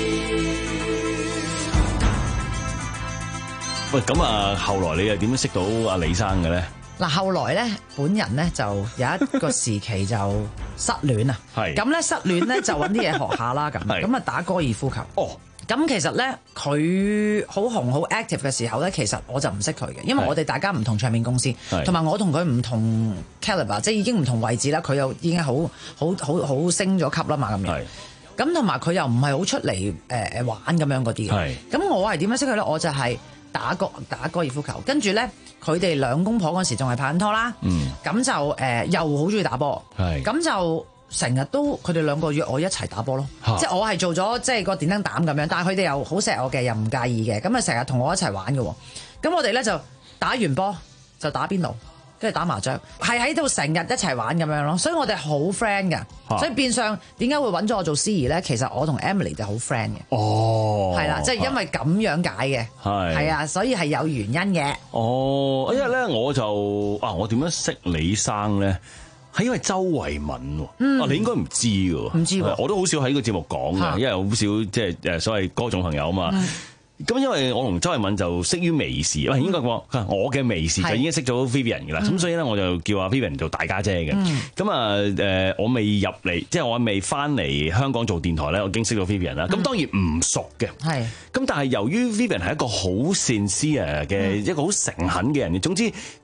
喂，咁啊，後來你又點樣識到阿李生嘅咧？ 嗱，後來咧，本人咧就有一個時期就失戀啊。係。咁咧失戀咧就揾啲嘢學下啦，咁咁啊打高爾夫球。哦。咁其實咧，佢好紅好 active 嘅時候咧，其實我就唔識佢嘅，因為我哋大家唔同唱片公司，同埋我同佢唔同 caliber，即係已經唔同位置啦。佢又已經好好好好升咗級啦嘛，咁樣。咁同埋佢又唔係好出嚟誒誒玩咁樣嗰啲嘅。咁我係點樣識佢咧？我就係打個打高爾夫球，跟住咧佢哋兩公婆嗰時仲係拍緊拖啦。嗯。咁就誒、呃、又好中意打波。係。咁就。成日都佢哋兩個約我一齊打波咯，即係我係做咗即係個電燈膽咁樣，但係佢哋又好錫我嘅，又唔介意嘅，咁啊成日同我一齊玩嘅。咁我哋咧就打完波就打邊爐，跟住打麻雀，係喺度成日一齊玩咁樣咯。所以我哋好 friend 嘅，所以變相點解會揾咗我做司儀咧？其實我同 Emily 就好 friend 嘅。哦，係啦，即係因為咁樣解嘅，係係啊，所以係有原因嘅。 哦，因為咧我就啊，我點樣識李生咧？係因為周慧敏喎，嗯、啊你應該唔知㗎， 唔知喎， 我都好少喺個節目講嘅，因為好少即係誒所謂歌種朋友啊嘛。咁、嗯、因為我同周慧敏就識於微時，喂、嗯、應該講我嘅微時就已經識咗 Vivian 嘅啦，咁、嗯、所以咧我就叫阿 Vivian 做大家姐嘅。咁啊誒我未入嚟，即係我未翻嚟香港做電台咧，我已經識咗 Vivian 啦。咁、嗯、當然唔熟嘅，係咁但係由於 Vivian 係一個好善思啊嘅一個好誠懇嘅人，總之。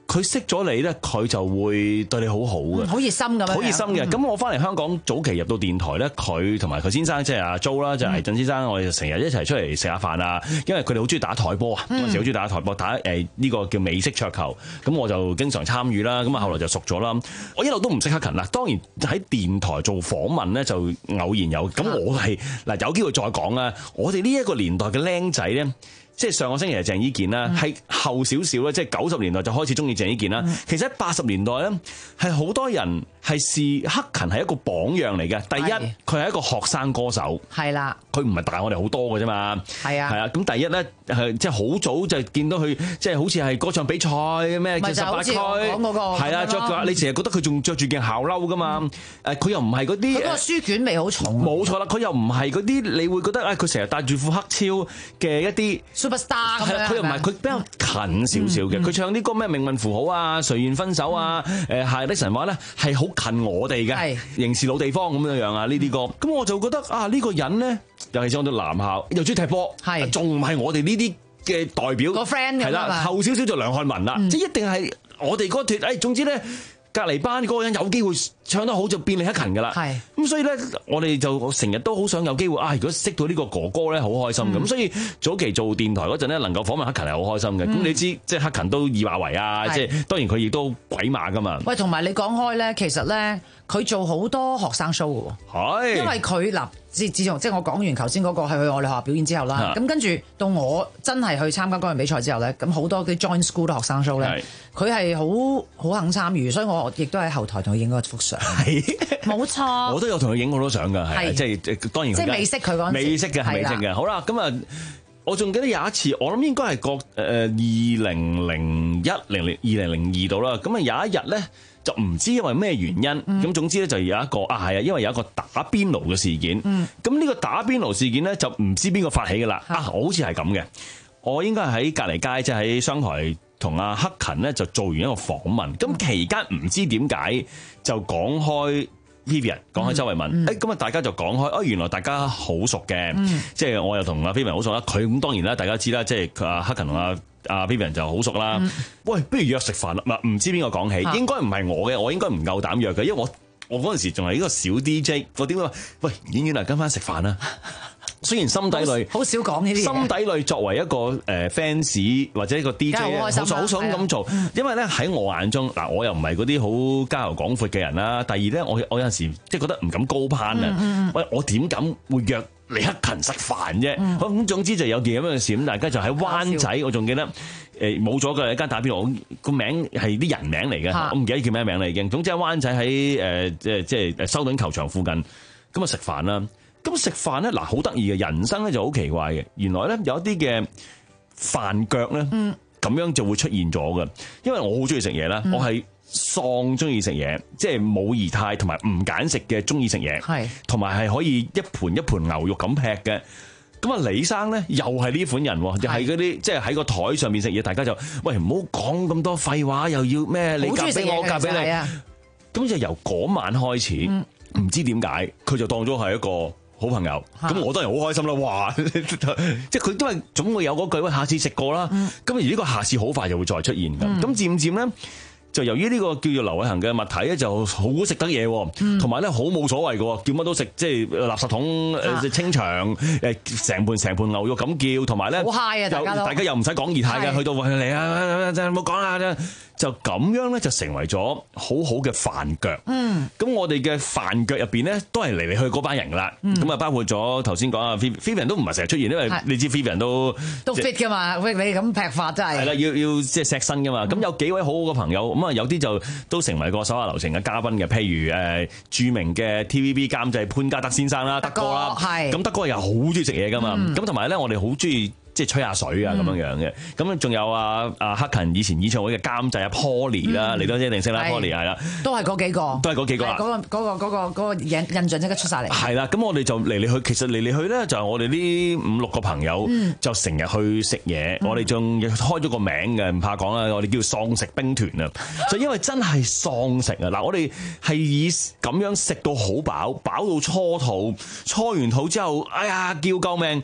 佢識咗你咧，佢就會對你好好嘅， 好熱心咁樣， 好熱心嘅。咁、嗯、我翻嚟香港早期入到電台咧，佢同埋佢先生即係阿 Jo 啦，就係魏俊先生，我哋成日一齊出嚟食下飯啊。因為佢哋好中意打台波啊，嗰陣時好中意打台波，打誒呢個叫美式桌球。咁我就經常參與啦。咁啊後來就熟咗啦。我一路都唔識克勤啦。當然喺電台做訪問咧，就偶然有。咁我係嗱有機會再講啊。我哋呢一個年代嘅僆仔咧。即係上個星期係鄭伊健啦，係、嗯、後少少咧，即係九十年代就開始中意鄭伊健啦。嗯、其實喺八十年代咧，係好多人係視克勤係一個榜樣嚟嘅。第一，佢係一個學生歌手，係啦，佢唔係大我哋好多嘅啫嘛。係啊，係啊。咁第一咧，係即係好早就見到佢，即係好似係歌唱比賽咩叫十八區，係啦，着嘅。你成日覺得佢仲着住件校褸噶嘛？誒、嗯，佢又唔係嗰啲，佢個書卷味好重。冇錯啦，佢又唔係嗰啲，你會覺得啊，佢成日戴住副黑超嘅一啲。Superstar 咁樣，佢又唔係，佢比較近少少嘅。佢、嗯嗯、唱啲歌咩命運符號啊、誰願分手啊、誒、嗯、夏日的神話咧，係好近我哋嘅。凝視老地方咁樣樣啊，呢啲歌。咁、嗯、我就覺得啊，呢、呢個人咧，尤其是我哋男校又中意踢波，係仲唔係我哋呢啲嘅代表個 friend 係啦，後少少就梁漢文啦，嗯、即係一定係我哋嗰脫。誒，總之咧。隔離班嗰個人有機會唱得好就變李克勤㗎啦，咁所以咧我哋就成日都好想有機會啊！如果識到呢個哥哥咧，好開心咁、嗯。所以早期做電台嗰陣咧，能夠訪問克勤係好開心嘅。咁、嗯、你知即係克勤都以馬為啊，即係當然佢亦都鬼馬㗎嘛。喂，同埋你講開咧，其實咧佢做好多學生 show 㗎喎，因為佢嗱自自從即係我講完頭先嗰個係去我哋學校表演之後啦，咁跟住到我真係去參加嗰樣比賽之後咧，咁好多啲 join school 都學生 show 咧，佢係好好肯參與，所以我亦都喺後台同佢影嗰幅相。係，冇錯。我都有同佢影好多相㗎，係即係當然。即係未識佢嗰陣時。未識嘅，未識嘅。好啦，咁啊，我仲記得有一次，我諗應該係個誒二零零一零零二零零二度啦。咁啊有一日咧。就唔知因為咩原因，咁、嗯、總之咧就有一個啊係啊，因為有一個打邊爐嘅事件。咁、嗯、呢個打邊爐事件咧就唔知邊個發起㗎啦。啊，我好似係咁嘅，我應該係喺隔離街，即係喺商台同阿克勤咧就做完一個訪問。咁、嗯、期間唔知點解就講開 Vivian， 講開周慧敏。誒咁啊，大家就講開，哦原來大家好熟嘅、嗯，即係我又同阿 Vivian 好熟啦。佢咁當然啦，大家知啦，即係阿克勤同阿。阿 Vivian 就好熟啦、嗯，喂，不如約食飯啦？唔係唔知邊個講起，應該唔係我嘅，我應該唔夠膽約嘅，因為我我嗰陣時仲係一個小 D J， 我點解話喂演員嚟跟翻食飯啦？雖然心底裏好少講呢啲嘢，心底裏作為一個誒 fans 或者一個 D J， 好想好想咁做，因為咧喺我眼中嗱，我又唔係嗰啲好交遊廣闊嘅人啦。第二咧，我我有陣時即係覺得唔敢高攀啊、嗯！喂，我點敢會約李克勤食飯啫？咁、嗯、總之就有件咁樣嘅事，咁大家就喺灣仔，我仲記得誒冇咗嘅一間打邊爐，個名係啲人名嚟嘅，我唔記得叫咩名啦已經。總之喺灣仔喺誒即係即係修頓球場附近，咁啊食飯啦。咁食飯咧，嗱好得意嘅，人生咧就好奇怪嘅。原來咧有一啲嘅飯腳咧，咁、嗯、樣就會出現咗嘅。因為我好中意食嘢啦，我係喪中意食嘢，即係冇儀態同埋唔揀食嘅，中意食嘢，係同埋係可以一盤一盤牛肉咁劈嘅。咁啊，李生咧又係呢款人，又係嗰啲即係喺個台上面食嘢，大家就喂唔好講咁多廢話，又要咩你夾俾我夾俾你。咁就由嗰晚開始，唔、嗯、知點解佢就當咗係一個好朋友，咁我當然好開心啦！哇，即係佢都係總會有嗰句，喂，下次食過啦。咁、嗯、而呢個下次好快就會再出現嘅。咁、嗯、漸漸咧，就由於呢個叫做劉偉恒嘅物體咧，就好食得嘢，同埋咧好冇所謂嘅，叫乜都食，即係垃圾桶、啊、清場，誒成盤成盤牛肉咁叫，同埋咧好 high 啊！大家大家又唔使講儀態嘅，去到喂嚟啊，真係冇講啦。就咁樣咧，就成為咗好好嘅飯腳。嗯，咁我哋嘅飯腳入邊咧，都係嚟嚟去嗰班人噶啦。咁、嗯、啊，包括咗頭先講啊 Vivian 都唔係成日出現，因為你知 Vivian 都都 fit 噶嘛。喂，你咁劈法真係係啦，要要即係錫身噶嘛。咁、嗯、有幾位好好嘅朋友，咁啊有啲就都成為過手下留情嘅嘉賓嘅，譬如誒著名嘅 T V B 監製潘嘉德先生啦，德哥啦，係咁德哥又好中意食嘢噶嘛。咁同埋咧，我哋好中意。即係吹下水啊咁樣樣嘅，咁仲有啊啊克勤以前演唱會嘅監製啊 Poly 啦，你都一定識啦 Poly 係啦，都係嗰幾個，都係嗰幾個啦。嗰個嗰個嗰個嗰個印印象即刻出晒嚟。係啦，咁我哋就嚟嚟去，其實嚟嚟去咧就係我哋呢五六個朋友，嗯、就成日去食嘢。嗯、我哋仲開咗個名嘅，唔怕講啦，我哋叫喪食兵團啊。就因為真係喪食啊！嗱，我哋係以咁樣食到好飽，飽到搓肚，搓完肚之後，哎呀叫救命！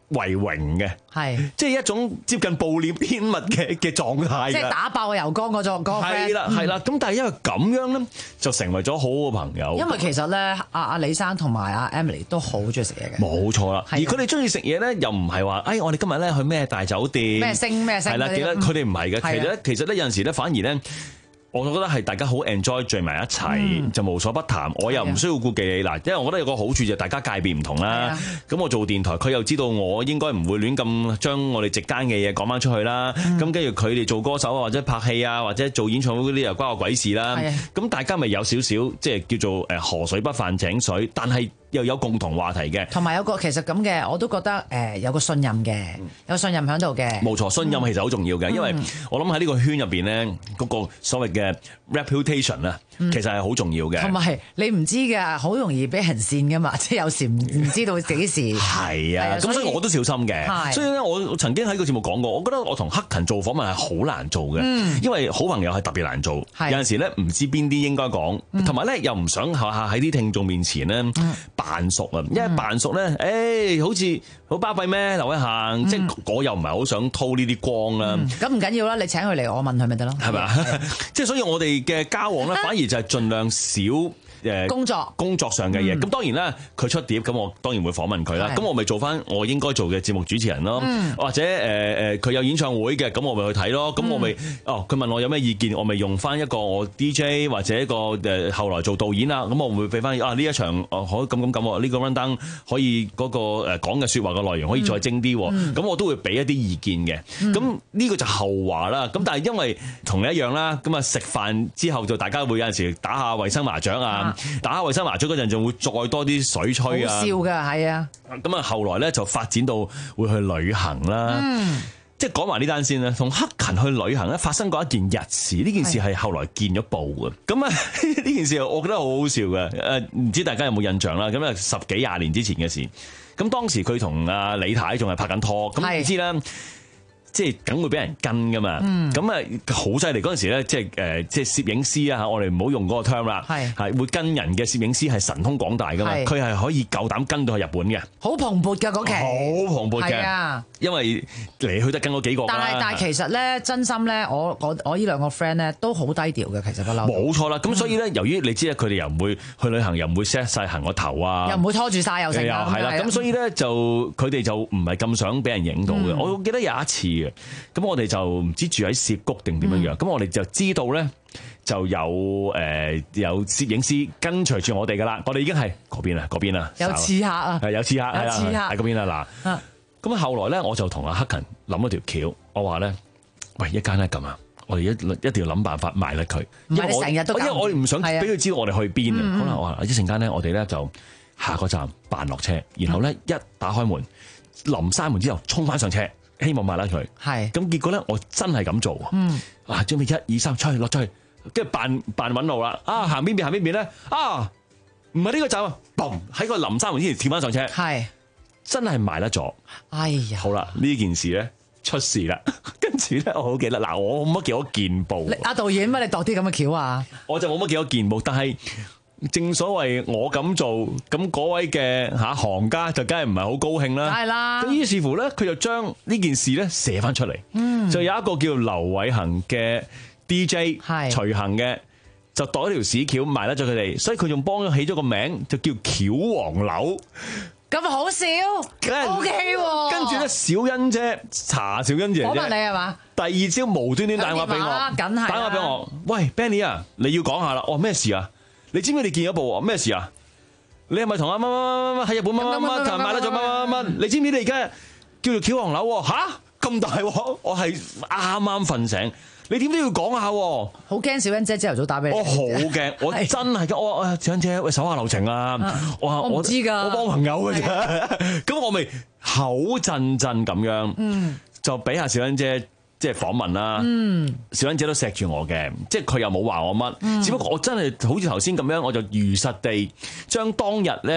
為榮嘅， 係即係一種接近暴殄天物嘅嘅狀態。 即係打爆個油缸嗰種嗰個 friend。 係啦係啦，咁但係因為咁樣咧，就成為咗好好嘅朋友。 因為其實咧，阿阿李生同埋阿 Emily 都好中意食嘢嘅。 冇錯啦，而佢哋中意食嘢咧，又唔係話，哎，我哋今日咧去咩大酒店， 咩星咩星， 係啦，記得佢哋唔係嘅。其實咧，其實咧有陣時咧，反而咧。我覺得係大家好 enjoy 聚埋一齊，嗯、就無所不談。我又唔需要顧忌你嗱，因為我覺得有個好處就係大家界別唔同啦。咁我做電台，佢又知道我應該唔會亂咁將我哋直間嘅嘢講翻出去啦。咁跟住佢哋做歌手啊，或者拍戲啊，或者做演唱會嗰啲又關我鬼事啦。咁大家咪有少少即係叫做誒河水不犯井水，但係又有共同話題嘅。 同埋有個其實咁嘅，我都覺得誒有個信任嘅，有信任喺度嘅。 冇錯，信任其實好重要嘅，嗯、因為我諗喺呢個圈入邊咧，嗰、嗰個所謂嘅 reputation 啊，其實係好重要嘅。 同埋你唔知㗎，好容易俾人跣㗎嘛，即係有時唔唔知道幾時。 係啊，咁所以我都小心嘅。所以咧，我曾經喺個節目講過，我覺得我同克勤做訪問係好難做嘅，嗯、因為好朋友係特別難做。有陣時咧唔知邊啲應該講，同埋咧又唔想下下喺啲聽眾面前咧扮熟啊，因為扮熟咧，誒、欸、好似好巴閉咩？劉偉恒，嗯、即係我又唔係好想掏呢啲光啦。 咁唔緊要啦，你請佢嚟，我問佢咪得咯。 係咪啊？即係所以我哋嘅交往咧，反而就係盡量少。誒工作工作上嘅嘢，咁、嗯、當然啦，佢出碟，咁我當然會訪問佢啦。咁我咪做翻我應該做嘅節目主持人咯。嗯、或者誒誒，佢、呃、有演唱會嘅，咁我咪去睇咯。咁、嗯、我咪哦，佢問我有咩意見，我咪用翻一個我 D J 或者一個誒後來做導演啦。咁我會俾翻啊呢一場哦可咁咁咁呢個 run down 可以嗰個誒講嘅説話嘅內容可以再精啲。咁、嗯、我都會俾一啲意見嘅。咁呢、嗯、個就後話啦。咁但係因為同你一樣啦，咁啊食飯之後就大家會有陣時打下衞生麻雀啊。打下衞生麻雀嗰陣就會再多啲水吹啊！ 好笑㗎，係啊！ 咁啊，後來咧就發展到會去旅行啦。嗯，即係講埋呢單先啦。同克勤去旅行咧，發生過一件日事。呢件事係後來見咗報嘅。咁啊，呢件事我覺得好好笑嘅。誒，唔知大家有冇印象啦？咁啊，十幾廿年之前嘅事。咁當時佢同阿李太仲係拍緊拖。咁你知啦。即係梗會俾人跟噶嘛，咁啊好犀利嗰陣時咧，即係誒即係攝影師啊嚇，我哋唔好用嗰個 term 啦，係係會跟人嘅攝影師係神通廣大噶嘛，佢係可以夠膽跟到去日本嘅， 好蓬勃㗎嗰期， 好蓬勃嘅，啊、因為嚟去得跟嗰幾個。 但係但係其實咧，真心咧，我我我呢兩個 friend 咧都好低調嘅，其實不嬲。 冇錯啦，咁所以咧，由於你知咧，佢哋又唔會去旅行，又唔會 set 曬行個頭啊， 又唔會拖住晒又成啊， 係啦，咁所以咧就佢哋就唔係咁想俾人影到嘅。嗯、我記得有一次嘅，咁我哋就唔知住喺涉谷定點樣樣，咁、嗯、我哋就知道咧就有誒、呃、有攝影師跟隨住我哋噶啦，我哋已經係嗰邊啊，嗰邊啊， 有刺客啊， 係有刺客， 有刺客喺嗰邊啊嗱。咁啊後來咧，我就同阿克勤諗咗條橋，我話咧，喂，一間咧咁啊，我哋一一定要諗辦法賣甩佢， 因為成日都， 因為我哋唔想俾佢知道我哋去邊啊。可能我話一陣間咧，我哋咧就下個站扮落車，然後咧一打開門，臨閂門之後衝翻上車。希望賣甩佢，係咁結果咧，我真係咁做。嗯，啊，準備一二三，出去落出去，跟住扮扮揾路啦。啊，行邊邊行邊邊咧？啊，唔係呢個站啊，嘣喺個臨閂門之前跳翻上車，係真係賣甩咗。哎呀，好啦，呢件事咧出事啦。跟住咧，我好記得嗱，我冇乜幾多見報。 阿導演乜你度啲咁嘅橋啊？ 我就冇乜幾多見報，但係。正所謂我咁做，咁嗰位嘅吓行家就梗係唔係好高興啦。係啦。咁於是乎咧，佢就將呢件事咧寫翻出嚟。嗯。就有一個叫劉偉恒嘅 D J 隨行嘅，就袋條屎橋賣得咗佢哋，所以佢仲幫咗起咗個名，就叫橋王樓。 咁好笑。O K。 跟住咧，小欣姐查小欣姐姐， 我問你係嘛？ 第二朝無端端打電話俾我， 梗係打電話俾我，喂 Benny 啊，你要講下啦。哦，咩事啊？你知唔知你見咗部咩事啊？你係咪同阿乜乜乜乜喺日本乜乜乜同埋買得咗乜乜乜？你知唔知你而家叫做橋王樓？吓咁大鑊！我係啱啱瞓醒，你點都要講下。好驚小欣姐朝頭早打俾你。 我好驚，我真係嘅。我話小欣姐，喂，手下留情啊！我話我知噶， 我幫朋友嘅啫。咁我咪口震震咁樣，嗯，就俾下小欣姐。即係訪問啦，嗯、小欣姐都錫住我嘅，即係佢又冇話我乜，嗯、只不過我真係好似頭先咁樣，我就如實地將當日咧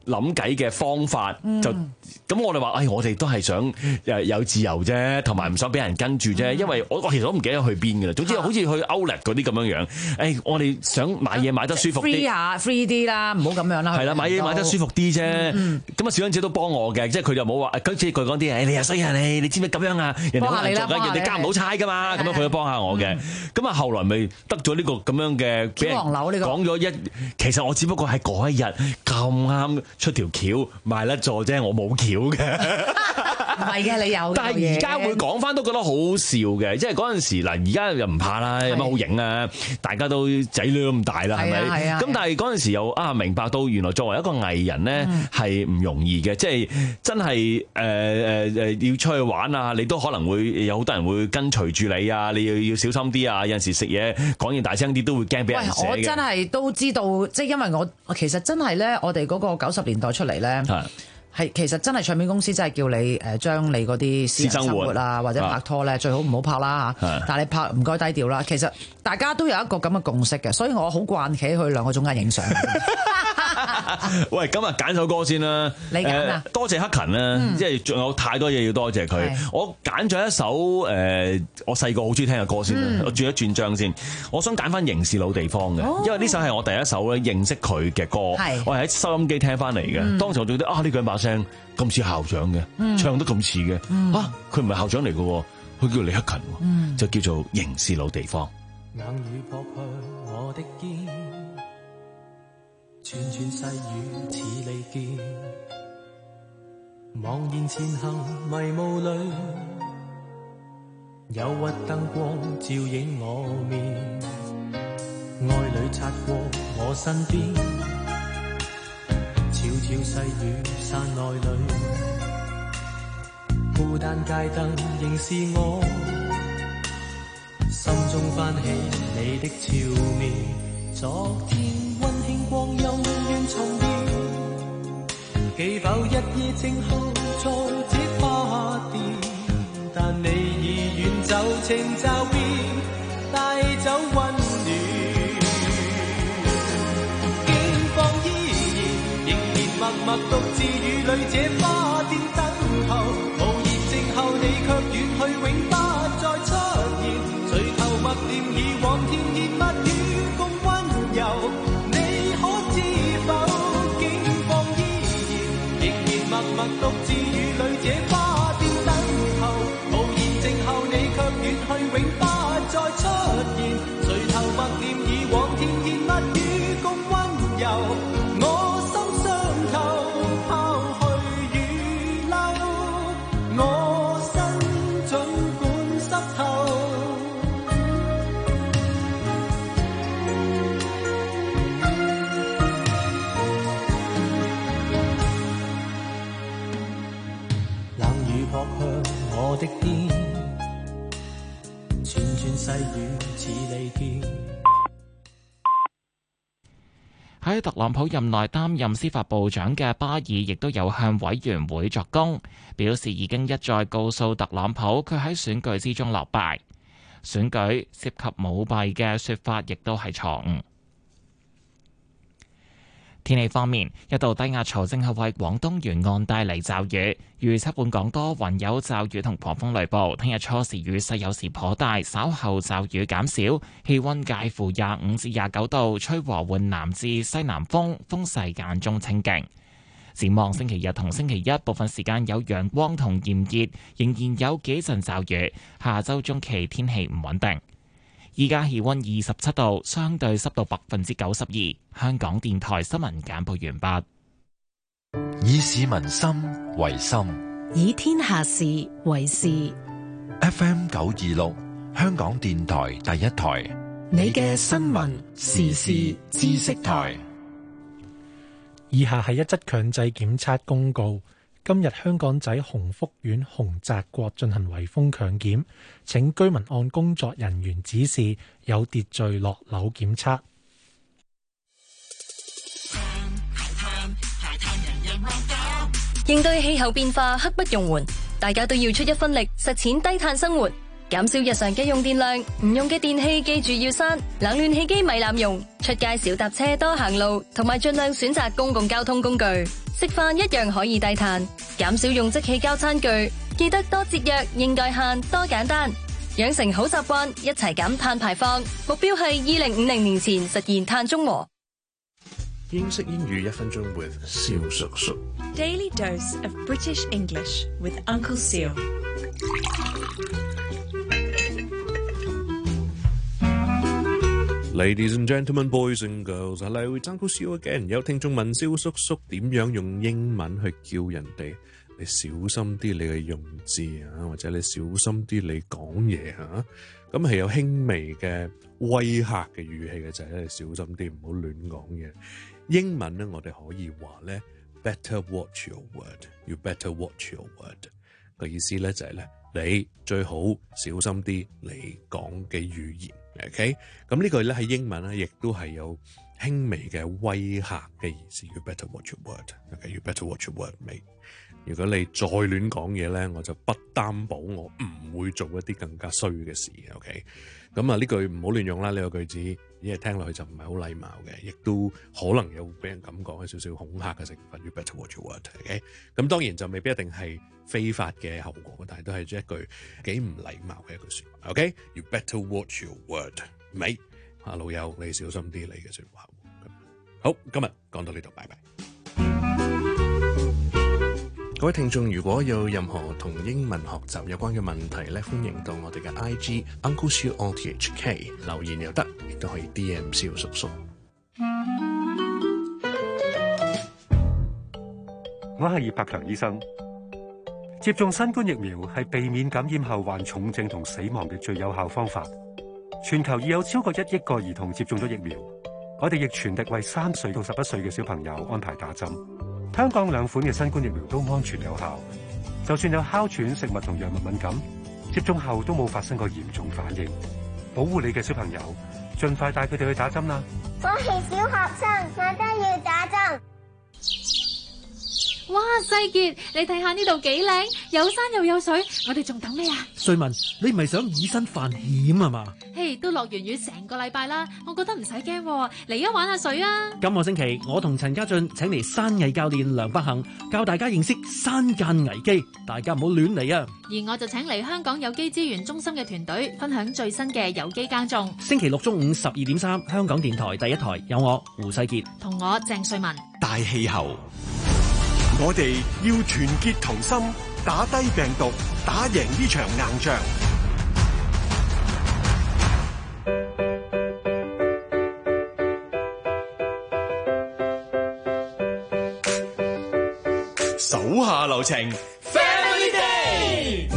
諗計嘅方法， 嗯、 就咁我哋話，誒我哋都係想誒有自由啫，同埋唔想俾人跟住啫。因為我我其實都唔記得去邊㗎啦。總之好似去 Outlet 嗰啲咁樣樣，誒我哋想買嘢買得舒服啲 free 下 free 啲啦，唔好咁樣啦。 係啦，買嘢買得舒服啲啫。咁啊、 嗯， 小欣姐都幫我嘅，即係佢就冇話，咁似佢講啲誒，你又衰啊你，你知唔知咁樣啊？人哋可能做緊，人哋交唔到差㗎嘛。咁樣佢都幫下我嘅。咁啊後來咪得咗呢個咁樣嘅，俾人講咗一，其實我只不過係嗰一日咁啱出條橋賣得座啫，我冇橋嘅。 唔係嘅，你有。 但係而家會講翻都覺得好笑嘅，即係嗰陣時嗱，而家又唔怕啦，有乜好影啊？大家都仔女咁大啦，係咪？咁但係嗰陣時又啊明白到原來作為一個藝人咧係唔容易嘅，即係真係誒誒誒要出去玩啊，你都可能會有好多人會跟隨住你啊，你要要小心啲啊，有陣時食嘢講嘢大聲啲都會驚俾人寫嘅。 我真係都知道，即係因為我其實真係咧，我哋嗰個九十年代出嚟咧。係，其實真係唱片公司真係叫你誒將你嗰啲私人生活啊，或者拍拖咧，最好唔好拍啦嚇。但係你拍唔該低調啦。其實大家都有一個咁嘅共識嘅，所以我好慣企去兩個中間影相。 喂，咁啊揀首歌先啦。 你揀啊！ 多謝克勤啦，即係仲有太多嘢要多謝佢。我揀咗一首誒，我細個好中意聽嘅歌先啦。我轉一轉張先，我想揀翻《仍是老地方》嘅，因為呢首係我第一首咧認識佢嘅歌。我係喺收音機聽翻嚟嘅。當時我覺得啊，呢句把聲咁似校長嘅，嗯、唱得咁似嘅，嗯、啊，佢唔係校長嚟嘅，佢叫李克勤，嗯、就叫做仍是老地方。 硬語撲向我的肩，串串細語似利劍，茫然前行迷霧裏，憂鬱燈光照映我面，愛侶擦過我身邊。悄悄細雨傘內裏，孤單街燈仍是我，心中翻起你的俏面。昨天溫馨光陰願重現，記否一夜靜候在這花店？但你已遠走，情驟變，帶走溫暖。默默獨自與裏這花店等候，無言靜候你卻遠去，永不再出現。垂頭默念以往甜言蜜語共溫柔，你可知否？境況依然，仍然默默獨自與裏這花店等候，無言靜候你卻遠去，永不再出現。垂頭默念以往甜言蜜語共溫柔。我的肩，串串細語似利劍。 喺特朗普任內擔任司法部長嘅巴爾，亦都有向委員會作供，表示已經一再告訴特朗普佢喺選舉之中落敗，選舉涉及舞弊嘅說法亦都係錯誤。天氣方面，一道低壓槽正係為廣東沿岸帶嚟驟雨，預測本港多雲有驟雨同狂風雷暴。聽日初時雨勢有時頗大，稍後驟雨減少，氣溫介乎廿五至廿九度，吹和緩南至西南風，風勢間中清勁。展望星期日同星期一，部分時間有陽光同炎熱，仍然有幾陣驟雨。下周中期天氣唔穩定。依家氣溫二十七度，相對濕度百分之九十二。香港電台新聞簡報完畢。 以市民心為心， 以天下事為事。 F M 九二六，香港電台第一台， 你嘅新聞時事知識台。 以下係一則強制檢測公告。今日香港仔鴻福苑鴻澤國進行圍封強檢，請居民按工作人員指示有秩序落樓檢測。 應對氣候變化刻不容緩，大家都要出一分力，實踐低碳生活，減少日常嘅用電量，唔用嘅電器記住要閂，冷暖氣機咪濫用，出街少搭車多行路，同埋盡量選擇公共交通工具。 食飯一樣可以低碳，減少用即棄膠餐具，記得多節約，應該慳，多簡單，養成好習慣，一齊減碳排放。目標係二零五零年前實現碳中和。 英式英語一分鐘 with 蕭叔叔。 Daily dose of British English with Uncle Seal。 Ladies and gentlemen, boys and girls, hello, it's Uncle Seal again。有聽眾問蕭叔叔點樣用英文去叫人哋，你小心啲你嘅用字啊，或者你小心啲你講嘢嚇。咁係有輕微嘅威嚇嘅語氣嘅，就係咧小心啲，唔好亂講嘢。英文咧，我哋可以話咧 ，better watch your word，you better watch your word。個意思咧就係咧，你最好小心啲你講嘅語言。OK， 咁呢句咧喺英文咧，亦都係有輕微嘅威嚇嘅意思。You better watch your word。OK，you better watch your word，未？如果你再亂講嘢咧，我就不擔保我唔會做一啲更加衰嘅事。OK，咁啊呢句唔好亂用啦，呢個句子，因為聽落去就唔係好禮貌嘅，亦都可能有俾人感覺有少少恐嚇嘅成分。You better watch your word。OK，咁當然就未必一定係非法嘅後果，但係都係一句幾唔禮貌嘅一句説話。OK，you better watch your word， 未？啊老友，你小心啲你嘅説話。好，今日講到呢度，拜拜。各位聽眾，如果有任何同英文學習有關嘅問題咧，歡迎到我哋嘅 I G Uncle Siu O T H K 留言又得，亦都可以 D M 蕭叔叔。 我係葉柏強醫生。接種新冠疫苗係避免感染後患重症同死亡嘅最有效方法。全球已有超過一億個兒童接種咗疫苗，我哋亦全力為三歲到十一歲嘅小朋友安排打針。香港兩款嘅新冠疫苗都安全有效，就算有哮喘、食物同藥物敏感，接種後都冇發生過嚴重反應。保護你嘅小朋友，盡快帶佢哋去打針啦！ 我係小學生，我都要打針。 哇，世傑，你睇下呢度幾靚，有山又有水，我哋仲等咩啊？ 瑞文，你唔係想以身犯險啊嘛？ 嘿，都落完雨成個禮拜啦，我覺得唔使驚，嚟啊玩下水啊！ 今個星期我同陳家俊請嚟山藝教練梁百行教大家認識山間危機，大家唔好亂嚟啊！ 而我就請嚟香港有機資源中心嘅團隊分享最新嘅有機耕種。 星期六中午十二點三，香港電台第一台有我胡世傑同我鄭瑞文。 大氣候，我哋要團結同心，打低病毒，打贏呢場硬仗。 手下留情 ，Family Day。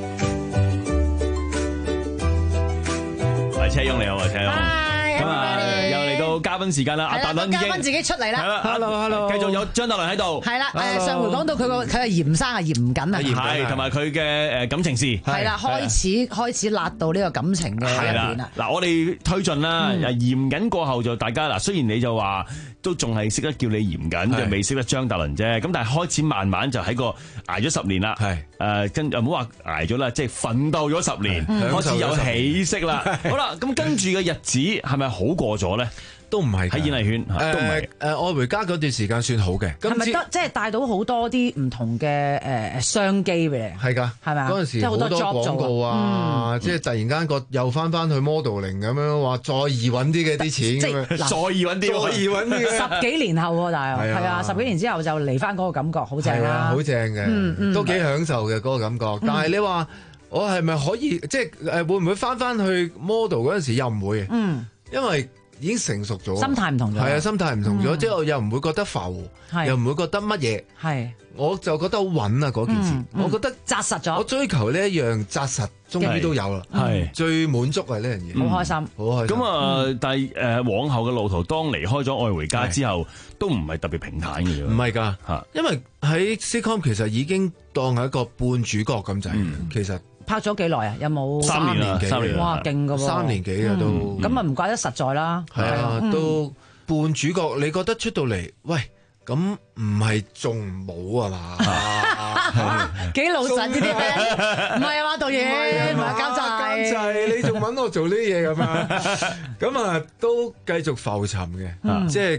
係車翁你好啊，車翁。咁啊，又嚟到嘉賓時間啦，阿達倫已經嘉賓自己出嚟啦。 係啦 ，hello hello， 繼續有張達倫喺度。 係啦，誒上回講到佢個佢係嚴生啊，嚴謹啊， 係同埋佢嘅誒感情事。 係啦，開始開始辣到呢個感情嘅入邊啦。 嗱，我哋推進啦，嚴謹過後就大家嗱，雖然你就話都仲係識得叫你嚴謹，就未識得張達倫啫。咁但係開始慢慢就喺個捱咗十年啦。係誒跟唔好話捱咗啦，即係奮鬥咗十年，開始有起色啦。好啦，咁跟住嘅日子係咪好過咗咧？ 都唔係喺演藝圈， 誒都唔係。 誒愛回家嗰段時間算好嘅， 係咪得即係帶到好多啲唔同嘅誒誒商機俾你？ 係㗎， 係咪啊？ 嗰陣時好多廣告啊，即係突然間個又翻翻去 modeling 咁樣，話再易揾啲嘅啲錢咁樣， 再易揾啲， 再易揾啲十幾年後喎，但係係啊，十幾年之後就嚟翻嗰個感覺，好正啦， 好正嘅，都幾享受嘅嗰個感覺。但係你話我係咪可以即係誒會唔會翻翻去 model 嗰陣時又唔會？嗯，因為已經成熟咗， 心態唔同咗， 係啊，心態唔同咗，即係又唔會覺得浮，又唔會覺得乜嘢，係，我就覺得好穩啊嗰件事，我覺得紮實咗， 我追求呢一樣紮實，終於都有啦，係最滿足係呢樣嘢， 好開心， 好開心。 咁啊，但係誒往後嘅路途，當離開咗《愛回家》之後，都唔係特別平坦嘅， 唔係㗎嚇，因為喺 sitcom 其實已經當係一個半主角咁滯，其實。 拍咗幾耐啊？有冇三年幾？ 三年哇，勁㗎喎！ 三年幾嘅都咁啊，唔怪得實在啦。 係啊，都半主角。你覺得出到嚟，喂，咁唔係仲冇啊嘛？ 幾老實呢啲咩？唔係啊嘛，導演，唔係監製， 監製，你仲揾我做呢啲嘢咁啊？咁啊，都繼續浮沉嘅，即係。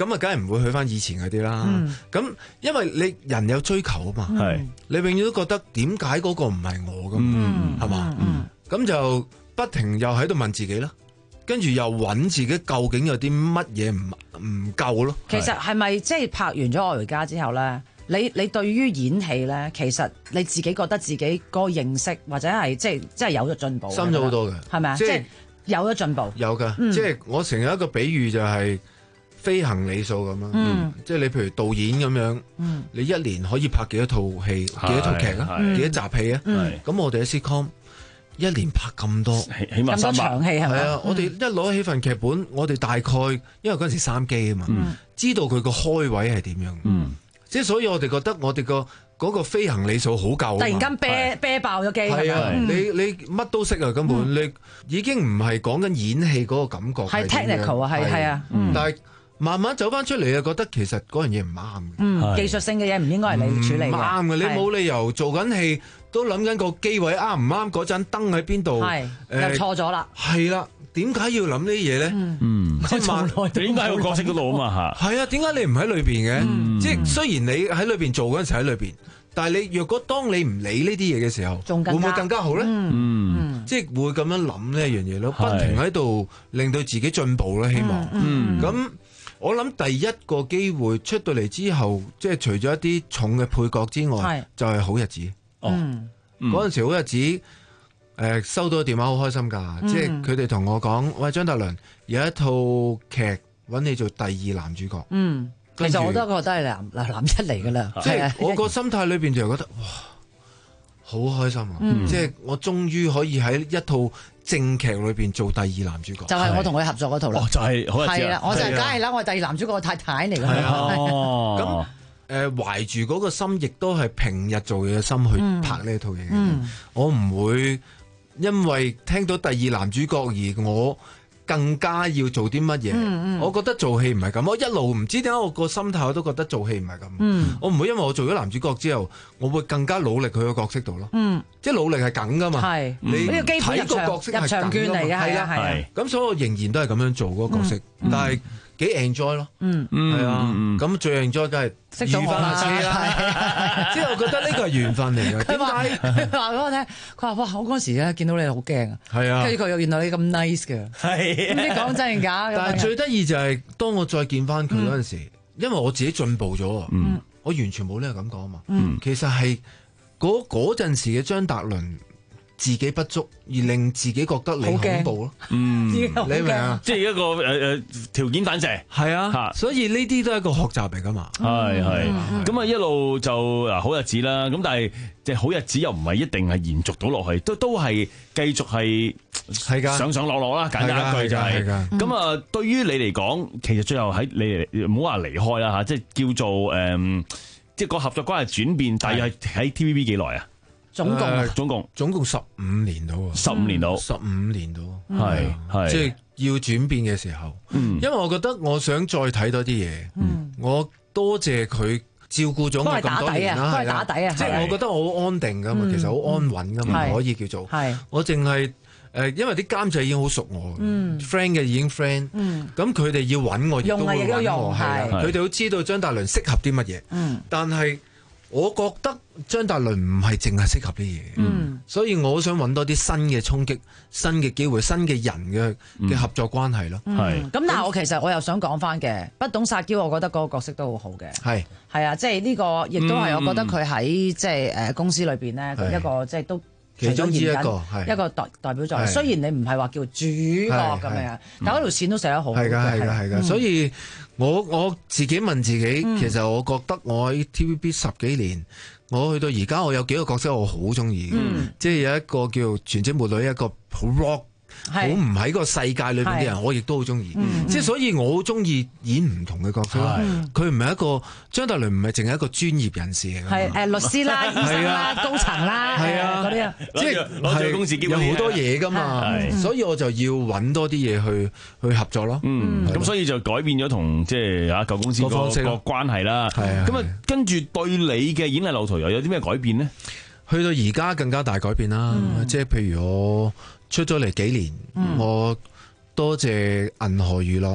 咁啊，梗係唔會去翻以前嗰啲啦。咁、嗯、因為你人有追求啊嘛， 係你永遠都覺得點解嗰個唔係我噶嘛，係嘛？咁就不停又喺度問自己啦。跟住又揾自己究竟有啲乜嘢唔唔夠咯？ 其實係咪即係拍完咗《愛回家》之後咧？你你對於演戲咧，其實你自己覺得自己個認識或者係即係即係有咗進步， 深咗好多嘅， 係咪啊？即係有咗進步， 有㗎。 嗯、 即係我成日一個比喻就係飛行里數咁樣。嗯、即係你譬如導演咁樣，嗯、你一年可以拍幾多套戲、幾多套劇啊？幾多集戲啊？咁我哋喺 sitcom。一年拍咁多， 起碼三百場戲係咪？ 係啊，我哋一攞起份劇本，我哋大概因為嗰陣時三機啊嘛，嗯、知道佢個開位係點樣。嗯，即係所以我哋覺得我哋個嗰個飛行里數好夠。 突然間啤啤爆咗機， 係啊！你你乜都識啊，根本、嗯、你已經唔係講緊演戲嗰個感覺係 technical 啊，係係啊， 但係慢慢走翻出嚟啊，覺得其實嗰樣嘢唔啱嘅。 嗯，技術性嘅嘢唔應該係你處理嘅。唔啱嘅，你冇理由做緊戲。都諗緊個機位啱唔啱，嗰盞燈喺邊度？係又錯咗啦。 係啦，點解要諗呢啲嘢咧？ 嗯，即係從來點解喺個角色嗰度啊嘛嚇？ 係啊，點解你唔喺裏邊嘅？嗯、即係雖然你喺裏邊做嗰陣時喺裏邊，但係你若果當你唔理呢啲嘢嘅時候，會唔會更加好咧？嗯，嗯即係會咁樣諗呢一樣嘢咯，不停喺度令到自己進步咯，希望。嗯，咁、嗯、我諗第一個機會出到嚟之後，即係除咗一啲重嘅配角之外，就係好日子。哦，嗰陣、嗯、時好日子，誒、呃、收到電話好開心㗎，嗯、即係佢哋同我講，喂，張達倫有一套劇揾你做第二男主角。嗯， 其實我都覺得係男男一嚟㗎啦， 即係我個心態裏邊就覺得哇，好開心啊！嗯、即係我終於可以喺一套正劇裏邊做第二男主角， 就係我同佢合作嗰套啦。 哦，就係、是、好日子，係啦， 我就梗係啦，我係第二男主角嘅太太嚟㗎。 係啊，咁。誒懷住嗰個心，亦都係平日做嘢嘅心去拍呢套嘢。嗯嗯、我唔會因為聽到第二男主角而我更加要做啲乜嘢。嗯嗯、我覺得做戲唔係咁，我一路唔知點解我個心態我都覺得做戲唔係咁。嗯、我唔會因為我做咗男主角之後，我會更加努力去個角色度咯。嗯、即係努力係梗㗎嘛。係，你睇個角色係梗㗎嘛。係啦，係。咁所以我仍然都係咁樣做嗰個角色，嗯、但係。幾 enjoy 咯，嗯，係啊，咁最 enjoy 梗係識咗我啦， 即係我覺得呢個係緣分嚟嘅。點解？ 佢話俾我聽，佢話哇，我嗰時咧見到你好驚啊，係啊，跟住佢又原來你咁 nice 嘅，係，唔知講真定假。 但係最得意就係當我再見翻佢嗰陣時，因為我自己進步咗啊，我完全冇呢個感覺啊嘛，其實係嗰嗰陣時嘅張達倫。自己不足而令自己覺得你恐怖咯，嗯，你明啊？ 即係一個誒誒條件反射， 係啊，所以呢啲都係一個學習嚟噶嘛， 係係，咁啊一路就嗱好日子啦，咁但係即係好日子又唔係一定係延續到落去，都都係繼續係係噶上上落落啦，簡單一句就係，咁啊對於你嚟講，其實最後喺你唔好話離開啦嚇，即係叫做誒，即係個合作關係轉變，大約係喺 T V B 幾耐啊？ 總共、呃、 總共總共十五年到， 十五年到， 十五年到， 係係即係要轉變嘅時候，嗯、因為我覺得我想再睇多啲嘢，嗯、我多謝佢照顧咗我咁多年啦， 係打底啊， 即係我覺得我好安定噶嘛，嗯、其實好安穩噶嘛，嗯、可以叫做，係我淨係誒，因為啲監製已經好熟我、嗯、，friend 嘅已經 friend，咁佢哋要揾我亦都會揾我，係佢哋都知道張達倫適合啲乜嘢，嗯、但係。我覺得張達倫唔係淨係適合啲嘢，嗯、所以我好想揾多啲新嘅衝擊、新嘅機會、新嘅人嘅嘅合作關係咯。係、 嗯。咁、嗯、但係我其實我又想講翻嘅，不懂撒嬌，我覺得嗰個角色都好好嘅。係係啊，即係呢個亦都係我覺得佢喺即係誒公司裏邊咧一個即係都其中之一個一個代代表作。雖然你唔係話叫主角咁樣，但係嗰條線都寫得好。係㗎係㗎係㗎，所以。我我自己問自己，嗯、其實我覺得我喺 T V B 十幾年，我去到而家，我有幾個角色我好中意嘅，嗯、即係有一個叫全職妹女，一個好 rock。好唔喺個世界裏邊啲人，我亦都好中意，即係所以我好中意演唔同嘅角色。佢唔係一個張達倫，唔係淨係一個專業人士嚟嘅。 係誒律師啦、醫生啦、高層啦，係啊嗰啲啊， 即係係公事有好多嘢噶嘛，所以我就要揾多啲嘢去去合作咯。 咁所以就改變咗同即係啊舊公司個個關係啦。咁啊，跟住對你嘅演藝路途又有啲咩改變呢？ 去到而家更加大改變啦，即係譬如我。出咗嚟幾年，嗯、我多謝銀河娛樂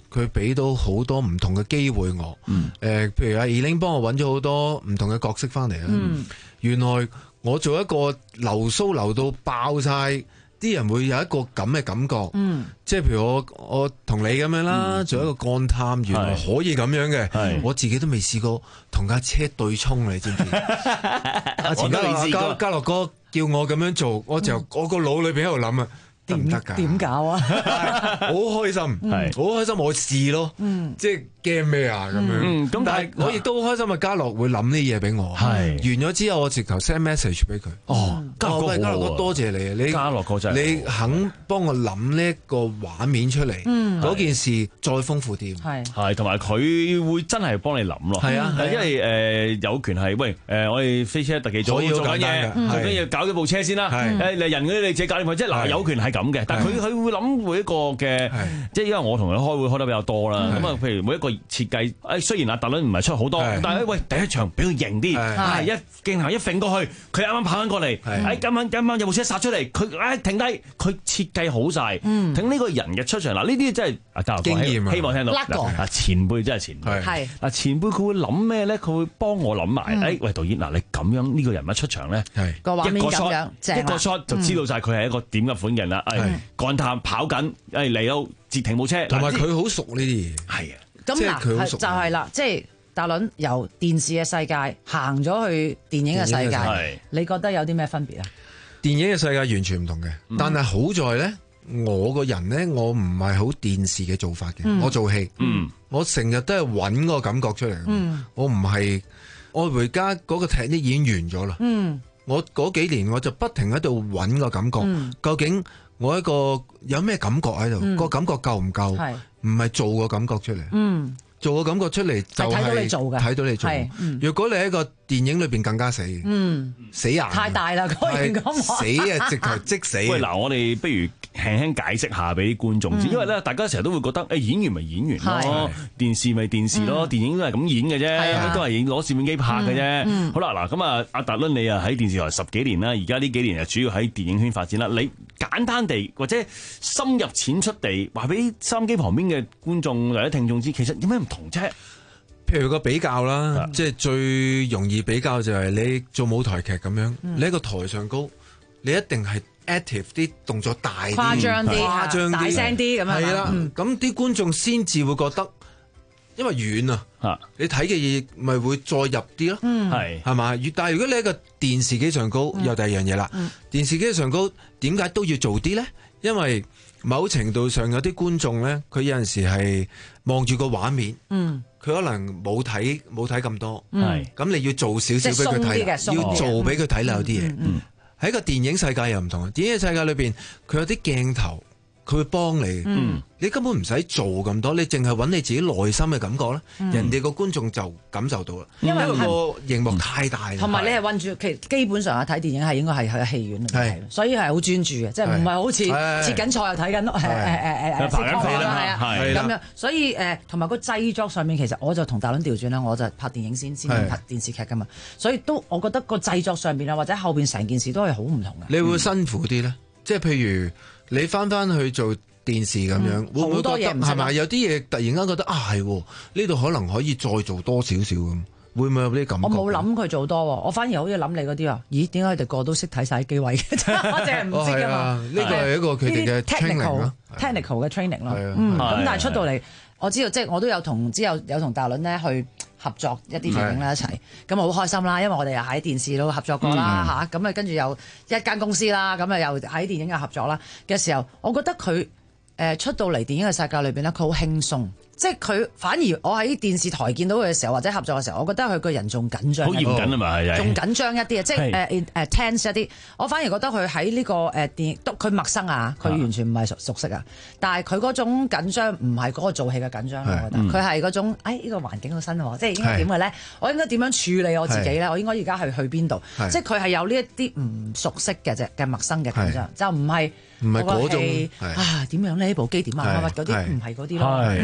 佢俾到好多唔同嘅機會我。誒、 嗯呃，譬如阿 Eileen 幫我揾咗好多唔同嘅角色翻嚟啦。 嗯、 原來我做一個流蘇流到爆晒。啲人會有一個咁嘅感覺， 嗯、 即係譬如我我同你咁樣啦，嗯、做一個幹探，原來可以咁樣嘅，我自己都未試過同架車對衝，你知唔知？阿錢嘉樂嘉嘉樂哥叫我咁樣做，我就、嗯、我個腦裏邊喺度諗啊，得唔得㗎？ 點搞啊？ 好開心，係好開心，我試咯， 嗯、 即係。驚咩啊咁樣？咁但係我亦都好開心啊！嘉樂會諗啲嘢俾我，係完咗之後我直頭 send message 俾佢。哦，嘉樂哥，嘉樂哥多謝你啊！你嘉樂哥真係你肯幫我諗呢一個畫面出嚟，嗰件事再豐富啲。 係係，同埋佢會真係幫你諗咯。 係啊， 因為誒有權係喂誒，我哋飛車特技組做緊嘢，做緊嘢搞咗部車先啦。誒誒人嗰啲你自己搞掂佢，即係嗱有權係咁嘅，但係佢佢會諗每一個嘅，即係因為我同佢開會開得比較多啦。咁啊，譬如每一個設計，誒雖然阿達倫唔係出好多，但係喂第一場俾佢型啲，係一鏡頭一揈過去，佢啱啱跑緊過嚟，誒今晚今晚有部車殺出嚟，佢誒停低，佢設計好晒，等呢個人嘅出場嗱，呢啲真係阿嘉樂經驗，希望聽到嗱前輩真係前輩，係嗱前輩佢會諗咩咧？佢會幫我諗埋，誒喂導演嗱，你咁樣呢個人物出場咧， 個畫面咁樣， 一個 shot 就知道晒佢係一個點嘅款人啦，誒幹探跑緊，誒嚟到截停部車， 同埋佢好熟呢啲嘢， 係啊。 咁嗱，就係啦，即係達倫由電視嘅世界行咗去電影嘅世界，你覺得有啲咩分別啊？ 電影嘅世界完全唔同嘅，嗯、但係好在咧，我個人咧，我唔係好電視嘅做法嘅，嗯、我做戲，嗯、我成日都係揾個感覺出嚟，嗯、我唔係我回家嗰個踢啲已經完咗啦，嗯、我嗰幾年我就不停喺度揾個感覺，嗯、究竟我一個有咩感覺喺度，嗯、個感覺夠唔夠？唔係做個感覺出嚟，嗯，做個感覺出嚟就係睇到你做嘅，睇到你做。嗯、如果你喺個電影裏邊更加死，嗯，死人太大啦，嗰樣咁死啊，直頭即死。 喂，嗱，我哋不如輕輕解釋下俾觀眾知，嗯、因為咧，大家成日都會覺得，誒演員咪演員咯，是電視咪電視咯，嗯、電影都係咁演嘅啫，啊、都係攞攝影機拍嘅啫。嗯嗯、好啦，嗱，咁啊，阿達倫你啊喺電視台十幾年啦，而家呢幾年啊主要喺電影圈發展啦。你簡單地或者深入淺出地話俾收音機旁邊嘅觀眾或者聽眾知，其實有咩唔同啫？ 譬如個比較啦，嗯、即係最容易比較就係你做舞台劇咁樣，嗯、你喺個台上高，你一定係 active 啲動作大啲， 誇張啲， 誇張啲， 大聲啲咁樣。係啦， 咁啲觀眾先至會覺得，因為遠啊，啊你睇嘅嘢咪會再入啲咯，係係嘛？但係如果你喺個電視機上高，嗯、又第二樣嘢啦。嗯、電視機上高點解都要做啲咧？因為某程度上有啲觀眾咧，佢有陣時係望住個畫面，佢、嗯、可能冇睇冇睇咁多，咁、嗯、你要做少少俾佢睇，要做俾佢睇啦，有啲嘢喺個電影世界又唔同啊！電影世界裏邊佢有啲鏡頭。佢會幫你，嗯、你根本唔使做咁多，你淨係揾你自己內心嘅感覺咧，嗯、人哋個觀眾就感受到啦。因為個熒幕太大， 同埋、嗯、你係韞住，其實基本上啊睇電影係應該係喺戲院嚟睇，是所以係好專注嘅，即係唔係好似切緊菜又睇緊誒誒誒誒食湯啦，係啊咁樣。所以誒同埋個製作上面，其實我就同達倫調轉啦，我就拍電影先先拍電視劇噶嘛，所以都我覺得個製作上邊啊，或者後邊成件事都係好唔同嘅。 你會辛苦啲咧？嗯、即係譬如。你翻翻去做電視咁樣，嗯、會唔會覺得係咪有啲嘢突然間覺得啊係呢度可能可以再做多少少咁？會唔會有啲感覺？ 我冇諗佢做多，我反而好似諗你嗰啲啊！咦，點解佢哋個都識睇晒機位嘅？我淨係唔知㗎嘛。 呢個係一個佢哋嘅 technical technical 嘅 training 咯。咁但係出到嚟，我知道即係我都有同之後有同達倫咧去合作一啲電影咧一齊，咁好開心啦！因為我哋又喺電視都合作過啦嚇，咁啊跟住又一間公司啦，咁啊又喺電影嘅合作啦嘅時候，我覺得佢誒出到嚟電影嘅世界裏邊咧，佢好輕鬆。即係佢反而我喺電視台見到佢嘅時候，或者合作嘅時候，我覺得佢個人仲緊張， 好嚴謹啊嘛， 仲緊張一啲啊，即係誒誒 tense 一啲。我反而覺得佢喺呢個誒電影，佢陌生啊，佢完全唔係熟熟悉啊。但係佢嗰種緊張唔係嗰個做戲嘅緊張，我覺得佢係嗰種誒呢個環境好新喎，即係應該點嘅咧？我應該點樣處理我自己咧？我應該而家係去邊度？即係佢係有呢一啲唔熟悉嘅啫嘅陌生嘅緊張，就唔係。 唔係嗰種啊？點樣呢？部機點啊？乜乜嗰啲唔係嗰啲咯。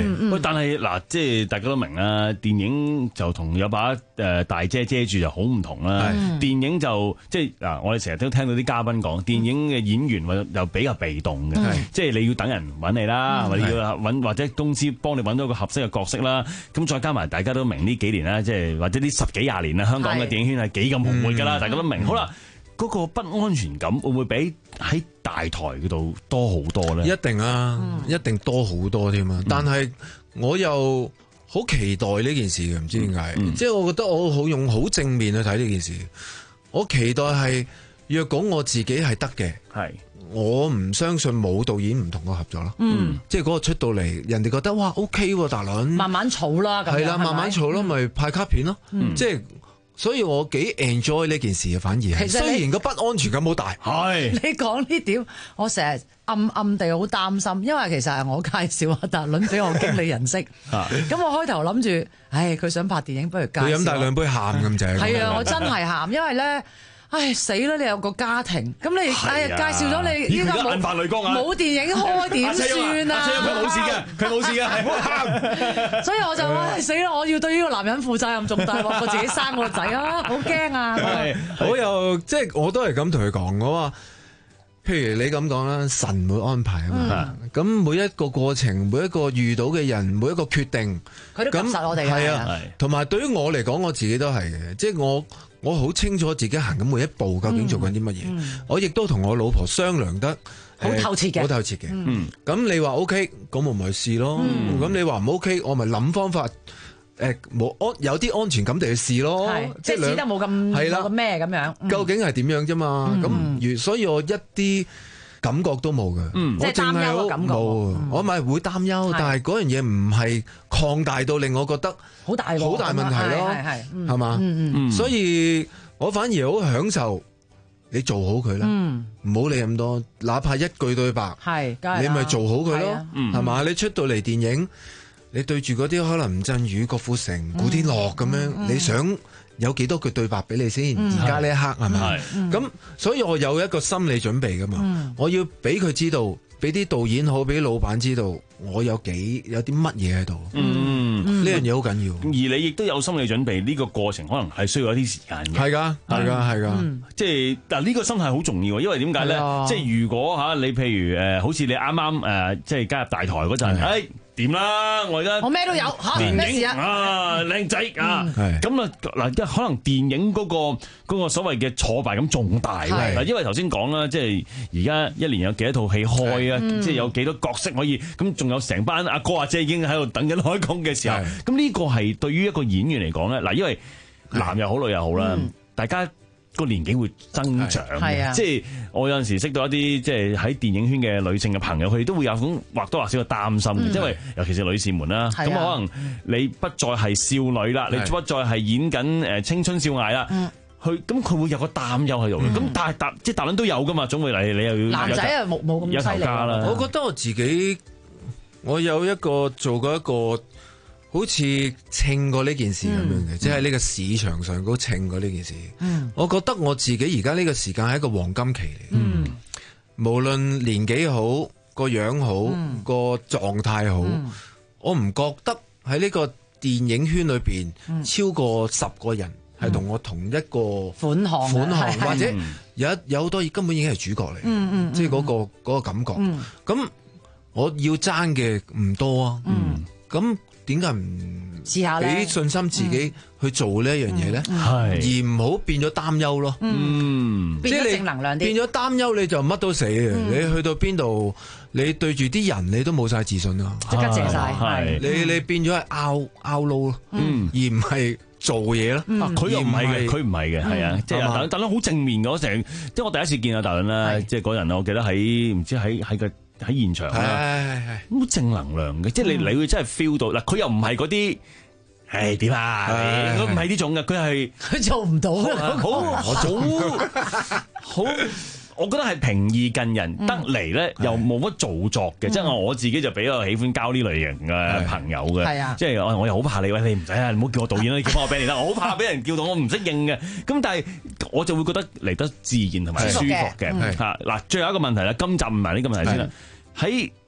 但係嗱，即係大家都明啦，電影就同有把誒大遮遮住就好唔同啦。電影就即係嗱，我哋成日都聽到啲嘉賓講，電影嘅演員或又比較被動嘅，即係你要等人揾你啦，或者要揾或者公司幫你揾到個合適嘅角色啦。咁再加埋大家都明呢幾年啦，即係或者呢十幾廿年啦，香港嘅電影圈係幾咁蓬勃㗎啦，大家都明。好啦。嗰個不安全感會唔會比喺大台嗰度多好多咧？ 一定啊，嗯、一定多好多添啊！但係我又好期待呢件事嘅，唔知點解。嗯、即係我覺得我好用好正面去睇呢件事。我期待係若果我自己係得嘅，係我唔相信冇導演唔同我合作咯。嗯，即係嗰個出到嚟，人哋覺得哇 OK 喎，大佬慢慢儲啦， 係啦，慢慢儲咯，咪、嗯、派卡片咯。嗯、即係。所以我幾 enjoy 呢件事啊，反而係雖然個不安全感好大。係你講呢點，我成日暗暗地好擔心，因為其實係我介紹阿達倫俾我經理人識。咁我開頭諗住，唉，佢想拍電影，不如介紹。佢飲大兩杯喊咁滯。係啊，我真係喊，因為咧。唉死啦！你有個家庭，咁你唉介紹咗你依家冇冇電影開點算啊？ 佢冇事嘅，佢冇事嘅，係冇喊。 所以我就話死啦！我要對呢個男人負責任重大喎，我自己生個仔啊，好驚啊！ 我又即係我都係咁同佢講，我話譬如你咁講啦，神會安排啊嘛。咁、嗯、每一個過程，每一個遇到嘅人，每一個決定， 佢都夾實我哋係啊。同埋對於我嚟講，我自己都係嘅，即係我。我好清楚自己行緊每一步究竟做緊啲乜嘢，嗯、我亦都同我老婆商量得好透徹嘅， 好透徹嘅。嗯，咁你話 OK，咁我咪去試咯。咁、嗯、你話唔 OK，我咪諗方法。誒，冇安有啲安全感地去試咯， 即係試得冇咁係啦咩咁樣。嗯、究竟係點樣啫嘛？咁、嗯，如所以我一啲感覺都冇嘅，嗯、我淨係好感覺，嗯、我咪會擔憂，是但係嗰樣嘢唔係擴大到令我覺得好大好大問題咯，係嘛？所以我反而好享受你做好佢啦，唔好、嗯、理咁多，哪怕一句對白，你咪做好佢咯，係嘛？你出到嚟電影，你對住嗰啲可能吳鎮宇、郭富城、古天樂咁樣，嗯嗯、你想？有幾多句對白俾你先？而家呢一刻係咪？咁所以我有一個心理準備噶嘛，嗯、我要俾佢知道，俾啲導演好，俾啲老闆知道，我有幾有啲乜嘢喺度。嗯，呢樣嘢好緊要。 而你亦都有心理準備，呢、呢個過程可能係需要一啲時間嘅。 係㗎，係㗎，係㗎。嗯、 即係嗱，呢個心態好重要，因為點解咧？的即係如果嚇你譬如誒，好似你啱啱誒，即係加入大台嗰陣，誒的。掂啦！我而家我咩都有嚇， 電影啊，靚仔啊，咁啊嗱，即係可能電影嗰個嗰個所謂嘅挫敗感仲大嗱，因為頭先講啦，即係而家一年有幾多套戲開啊，即係有幾多角色可以，咁仲有成班阿哥阿姐已經喺度等緊開工嘅時候，咁呢個係對於一個演員嚟講咧，嗱，因為男又好女又好啦，大家個年紀會增長嘅，即係我有陣時識到一啲即係喺電影圈嘅女性嘅朋友，佢哋都會有種或多或少嘅擔心嘅，嗯、因為尤其是女士們啦，咁、啊、可能你不再係少女啦，是你不再係演緊誒青春少艾啦，佢咁佢會有個擔憂喺度嘅，咁、嗯、但係達即係達倫都有噶嘛，總會嚟你又要男仔啊冇冇咁犀利啦。 我覺得我自己我有一個做過一個。好似稱過呢件事咁樣嘅，嗯、即係呢個市場上都稱過呢件事。嗯、我覺得我自己而家呢個時間係一個黃金期嚟。嗯、無論年紀好，個樣好，嗯、個狀態好，嗯、我唔覺得喺呢個電影圈裏邊、嗯、超過十個人係同我同一個款項， 款項或者有有好多根本已經係主角嚟。嗯嗯、即係嗰、嗰個嗰個感覺。咁、嗯、我要爭嘅唔多啊。咁、嗯點解唔試下俾信心自己去做呢一樣嘢咧？係、嗯、而唔好變咗擔憂咯。嗯，即係你正能量啲，變咗擔憂你就乜都死嘅。嗯、你去到邊度，你對住啲人你都冇晒自信啦， 即刻謝晒。係你你變咗係拗拗撈咯，嗯，而唔係做嘢咯。 佢又唔係嘅，佢唔係嘅，係啊，即係達倫，達倫好正面嘅。成即係我第一次見阿達倫啦，即係嗰人我記得喺唔知喺喺個。喺現場啦，好正能量嘅，即係你你會真係 feel 到嗱，佢又唔係嗰啲，誒點啊，佢唔係呢種嘅，佢係佢做唔到嘅， 好好好，我覺得係平易近人得嚟咧，又冇乜做作嘅，即係我自己就比較喜歡交呢類型嘅朋友嘅，即係我又好怕你，喂你唔使啊，唔好叫我導演啦，你叫我俾你啦，我好怕俾人叫到我唔識應嘅，咁但係我就會覺得嚟得自然同埋舒服嘅嚇。嗱，最後一個問題啦，今集問埋呢個問題先啦。喺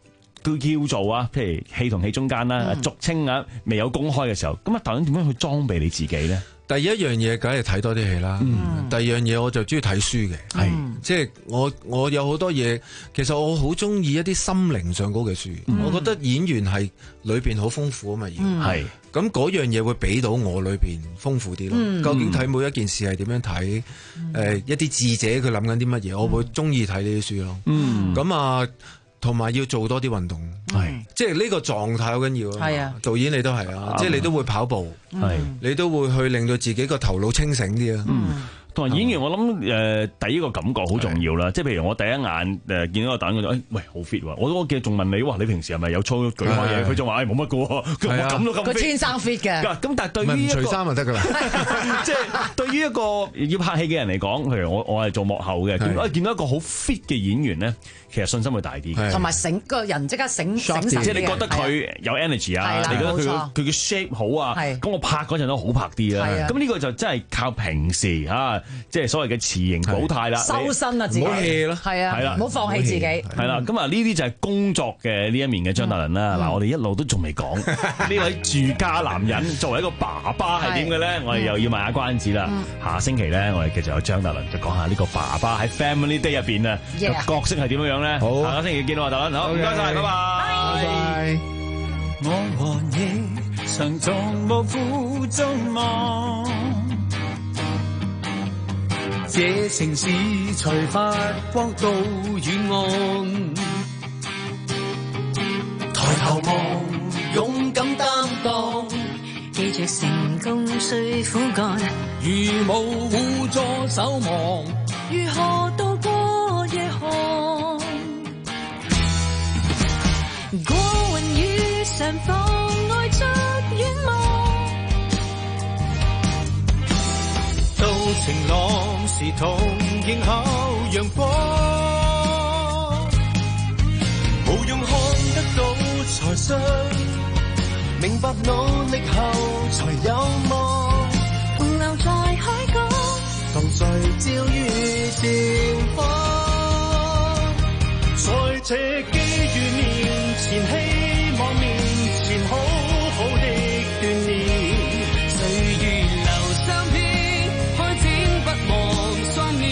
叫做啊，譬如戲同戲中間啦， 嗯俗稱啊未有公開嘅時候，咁啊導演點樣去裝備你自己咧？ 第一樣嘢梗係睇多啲戲啦， 嗯、 第二樣嘢我就中意睇書嘅，係即係我我有好多嘢，其實我好中意一啲心靈上高嘅書，嗯、我覺得演員係裏邊好豐富啊嘛，係咁嗰樣嘢會俾到我裏邊豐富啲咯。嗯、究竟睇每一件事係點樣睇？誒、嗯呃、一啲智者佢諗緊啲乜嘢，我會中意睇呢啲書咯。咁、嗯、啊。同埋要做多啲運動，係即係呢個狀態好緊要啊！係啊，導演你都係啊，即係你都會跑步，係你都會去令到自己個頭腦清醒啲啊。嗯， 同埋演員我諗誒第一個感覺好重要啦，即係譬如我第一眼誒見到個導演，我就誒喂好 fit 喎，我我記得仲問你哇，你平時係咪有操舉開嘢？佢就話誒冇乜嘅喎，佢話咁都咁 fit， 佢天生 fit 嘅。 咁但係對於一個除衫就得㗎啦， 即係對於一個要拍戲嘅人嚟講，譬如我我係做幕後嘅，見見到一個好 fit 嘅演員咧。其實信心會大啲， 同埋醒個人即刻醒醒神， 即係你覺得佢有 energy 啊，你覺得佢佢嘅 shape 好啊，咁我拍嗰陣都好拍啲啦。咁呢個就真係靠平時啊，即係所謂嘅持盈保泰啦， 修身啊自己， 唔好 hea 咯， 係啊，唔好放棄自己。 係啦，咁啊呢啲就係工作嘅呢一面嘅張達倫啦。嗱，我哋一路都仲未講呢位住家男人作為一個爸爸係點嘅咧？我哋又要賣下關子啦。下星期咧，我哋繼續有張達倫就講下呢個爸爸喺 Family Day 入邊啊個角色係點樣樣咧？ 好， 下個星期見到達倫，好，唔該晒，拜拜。 拜拜。 我和你常從無負眾望，這城市才發光到遠岸。抬頭望，勇敢擔當， 記着成功需苦幹。 如無互助守望， 如何渡過夜寒？過雲雨上妨礙着遠望， 到晴朗時同迎候陽光，無用看得到才信，明白努力後才有望， 同留在海港， 同聚焦於前方，在這機遇面前，希望面前好好的鍛鍊，歲月留三篇，開展不忘雙面，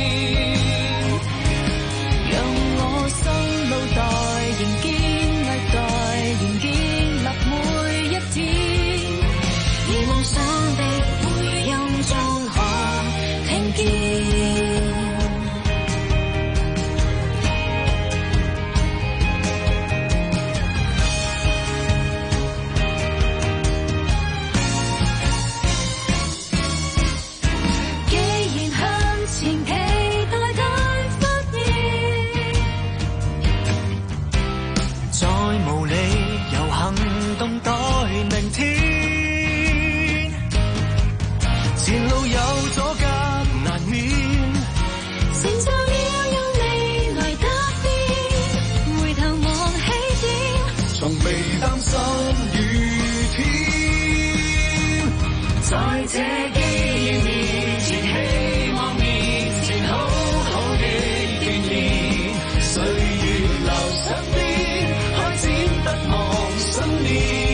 讓我心腦袋仍堅毅待，仍建立每一天，而夢想的回音中可聽見。 前路有阻隔難免， 成就了有你來打點，回頭望起點， 從未擔心雨天，在這機遇面前，希望面前好好的鍛鍊，歲月留身邊，開展不忘信念。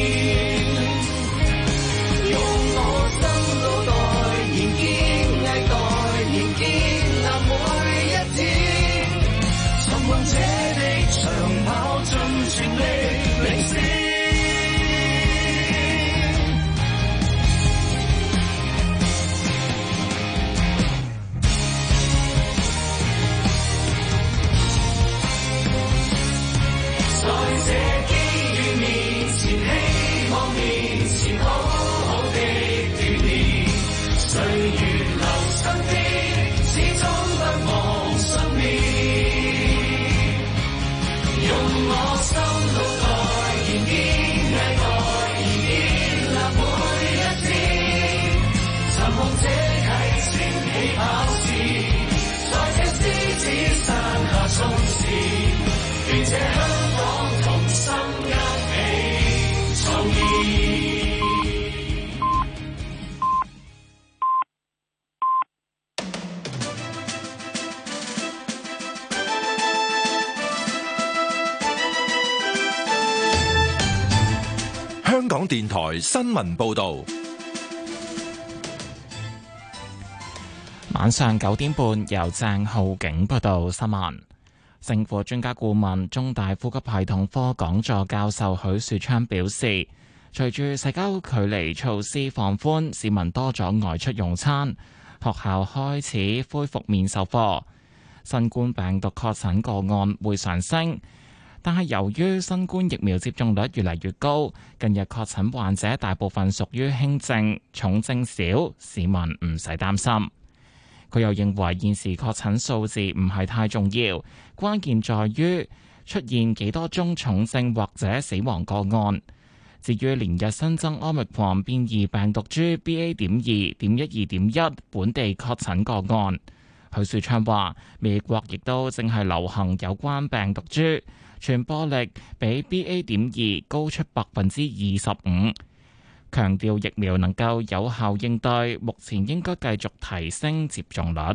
港電台新聞報道。 晚上九點半，由鄭浩景報道新聞。政府專家顧問、中大呼吸系統科講座教授許樹昌表示，隨住社交距離措施放寬，市民多咗外出用餐，學校開始恢復面授課，新冠病毒確診個案會上升。但係由於新冠疫苗接種率越嚟越高，近日確診患者大部分屬於輕症，重症少，市民唔使擔心。佢又認為現時確診數字唔係太重要，關鍵在於出現幾多宗重症或者死亡個案。至於連日新增 Omicron 變異病毒株 B A 點二點一二點一本地確診個案，許樹昌話美國亦都正係流行有關病毒株，傳播力比 B A 點二高出百分之二十五，強調疫苗能夠有效應對，目前應該繼續提升接種率。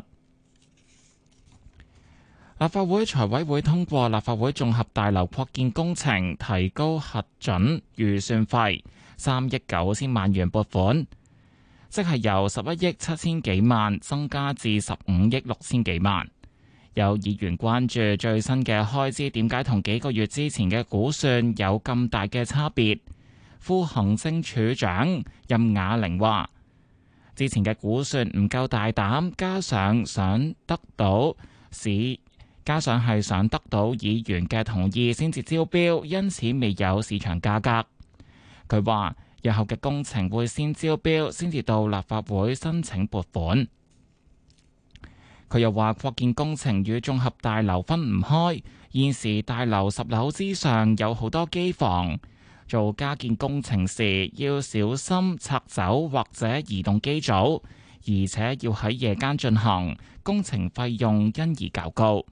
立法會財委會通過立法會綜合大樓擴建工程提高核准預算費三億九千萬元撥款，即係由十一億七千幾萬增加至十五億六千幾萬。有議員關注最新嘅開支點解同幾個月之前嘅估算有咁大嘅差別。副行政處長任雅玲話：之前嘅估算唔夠大膽，加上想得到市，加上係想得到議員嘅同意先至招標，因此未有市場價格。佢話：日後嘅工程會先招標，先至到立法會申請撥款。佢又話：擴建工程與綜合大樓分唔開，現時大樓十樓之上有好多機房。做加建工程時要小心拆走或者移動機組，而且要喺夜間進行，工程費用因而較高。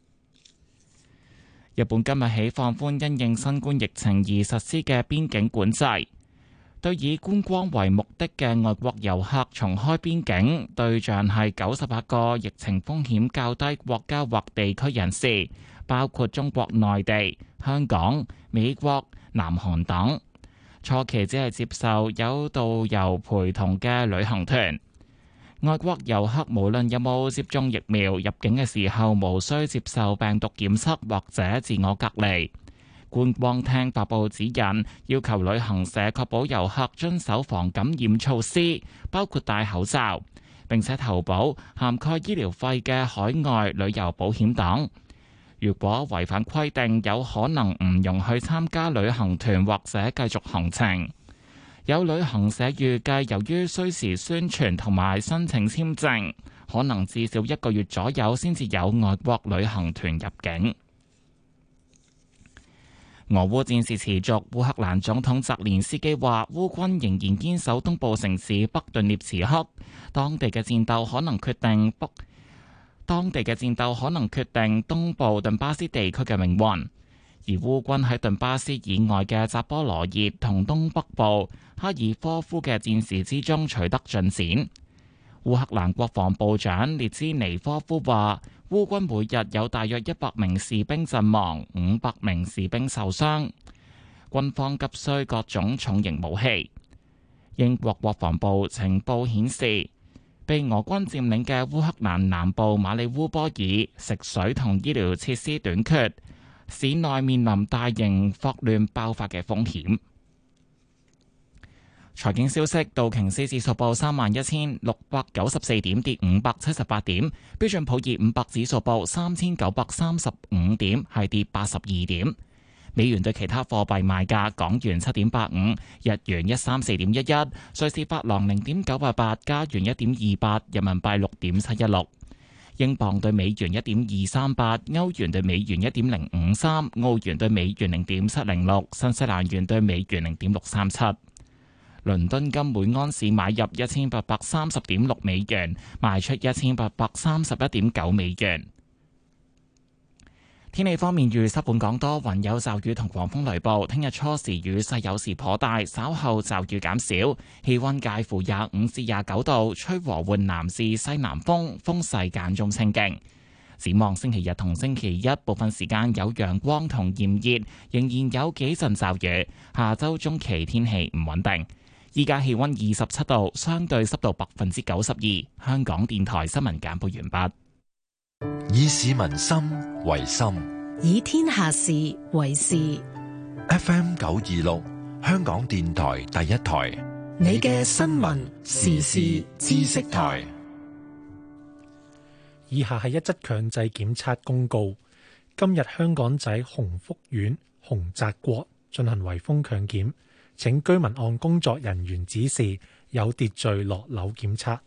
日本今日起放寬因應新冠疫情而實施嘅邊境管制，對以觀光為目的嘅外國遊客重開邊境，對象係九十八個疫情風險較低國家或地區人士，包括中國內地、香港、美國、南韓等。初期只係接受有導遊陪同嘅旅行團。外國遊客無論有冇接種疫苗，入境嘅時候無需接受病毒檢測或者自我隔離。觀光廳發布指引，要求旅行社確保遊客遵守防感染措施，包括戴口罩，並且投保涵蓋醫療費嘅海外旅遊保險等。如果違反規定，有可能唔容許參加旅行團或者繼續行程。有旅行社預計，由於需時宣傳同埋申請簽證，可能至少一個月左右先至有外國旅行團入境。俄烏戰事持續，烏克蘭總統澤連斯基話，烏軍仍然堅守東部城市北頓涅茨克，當地嘅戰鬥可能決定北。當地嘅戰鬥可能決定東部頓巴斯地區嘅命運，而烏軍喺頓巴斯以外嘅扎波羅熱同東北部哈爾科夫嘅戰事之中取得進展。烏克蘭國防部長列茲尼科夫話，烏軍每日有大約一百名士兵陣亡，五百名士兵受傷，軍方急需各種重型武器。英國國防部情報顯示，被俄軍佔領嘅烏克蘭南部馬里烏波爾食水同醫療設施短缺，市內面臨大型霍亂爆發嘅風險。財經消息：道瓊斯指數報三萬一千六百九十四點，跌五百七十八點；標準普爾五百指數報三千九百三十五點，係跌八十二點。美元對其他貨幣賣價：港元七點八五，日元一三四點一一，瑞士法郎零點九八八，加元一點二八，人民幣六點七一六，英鎊對美元一點二三八，歐元對美元一點零五三，澳元對美元零點七零六，新西蘭元對美元零點六三七。倫敦金每安士買入一千八百三十點六美元，賣出一千八百三十一點九美元。天氣方面，預測本港多雲有驟雨同狂風雷暴，聽日初時雨勢有時頗大，稍後驟雨減少，氣溫介乎廿五至廿九度，吹和緩南至西南風，風勢間中清勁。 展望星期日同星期一部分時間有陽光同炎熱，仍然有幾陣驟雨。下周中期天氣唔穩定。依家氣溫二十七度，相對濕度百分之九十二。香港電台新聞簡報完畢。 以市民心為心， 以天下事為事。 F M 九二六，香港電台第一台， 你嘅新聞時事知識台。 以下係一則強制檢測公告。今日香港仔鴻福苑鴻澤國進行圍封強檢，請居民按工作人員指示有秩序落樓檢測。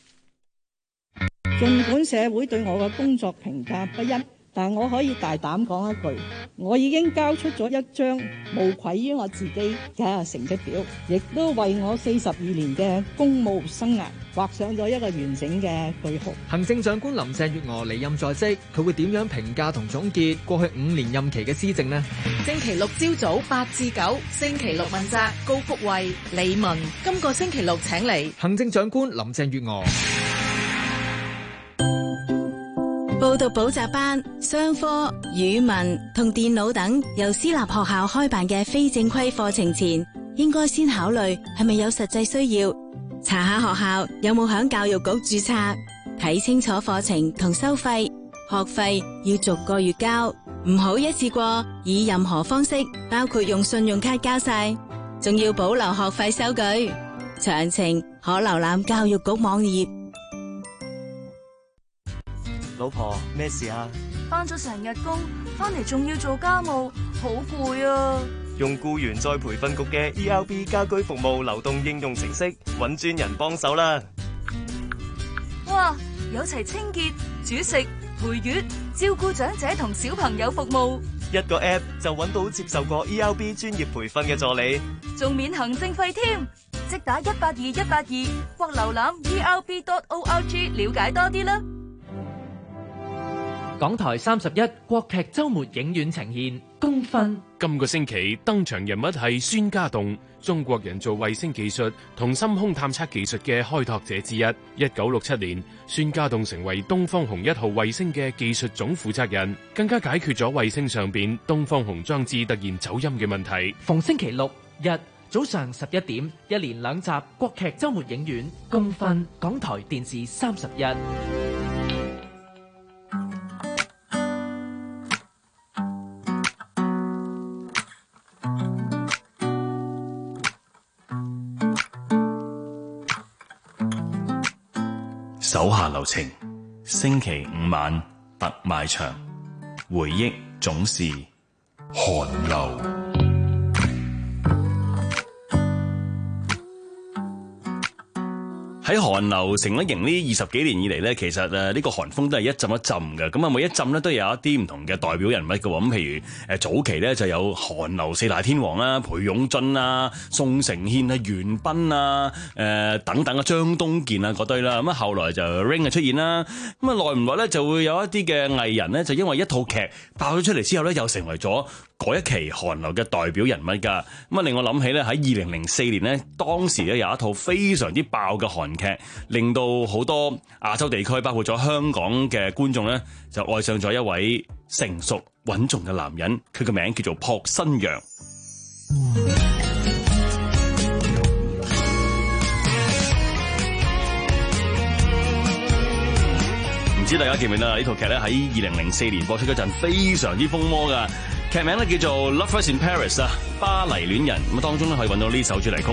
儘管社會對我嘅工作評價不一，但我可以大膽講一句，我已經交出咗一張無愧於我自己嘅成績表，亦都為我四十二年嘅公務生涯畫上咗一個完整嘅句號。 行政長官林鄭月娥離任在即，佢會點樣評價同總結過去五年任期嘅施政呢？ 星期六朝早八至九，星期六問責高福慧、李文。今個星期六請嚟行政長官林鄭月娥。 報讀補習班、商科、語文同電腦等由私立學校開辦嘅非正規課程前，應該先考慮係咪有實際需要，查下學校有冇響教育局註冊，睇清楚課程同收費，學費要逐個月交，唔好一次過以任何方式，包括用信用卡交晒，仲要保留學費收據。詳情可瀏覽教育局網頁。 老婆，咩事啊？ 返咗成日工，返嚟仲要做家務，好攰啊！ 用僱員再培訓局嘅 E R B 家居服務流動應用程式，搵專人幫手啦！ 哇，有齊清潔、煮食、陪月、照顧長者同小朋友服務， 一個 app 就搵到接受過 E R B 專業培訓嘅助理， 仲免行政費添！即打一八二一八二或瀏覽 E R B dot org 了解多啲啦。 港台三十一國劇周末影院呈現《功勳》。 今個星期登場人物係孫家棟，中國人造衛星技術同深空探測技術嘅開拓者之一。一九六七年，孫家棟成為東方紅一號衛星嘅技術總負責人，更加解決咗衛星上邊東方紅裝置突然走音嘅問題。 逢星期六日早上十一點，一連兩集國劇周末影院《功勳》，港台電視三十一。 手下留情，星期五晚特賣場，回憶總是寒流。喺寒流成咗型呢二十幾年以嚟咧，其實誒呢個韓風都係一陣一陣嘅，咁啊每一陣咧都有一啲唔同嘅代表人物嘅喎，咁譬如誒早期咧就有韓流四大天王啦，裴勇俊啊、宋承憲啊、元彬啊、誒、呃、等等啊、張東健啊嗰堆啦，咁啊後來就 Ring 啊出現啦，咁啊耐唔耐咧就會有一啲嘅藝人咧就因為一套劇爆咗出嚟之後咧，又成為咗嗰一期韓流嘅代表人物㗎，咁啊令我諗起咧喺二零零四年咧，當時咧有一套非常之爆嘅韓劇，令到好多亞洲地區，包括咗香港嘅觀眾咧，就愛上咗一位成熟穩重嘅男人，佢嘅名叫做朴新陽。唔知大家記唔記得啦？呢套劇咧喺二零零四年播出嗰陣，非常之風魔㗎。劇名咧叫做《Lovers in Paris》啊，巴黎戀人。咁當中咧可以揾到呢首主題曲。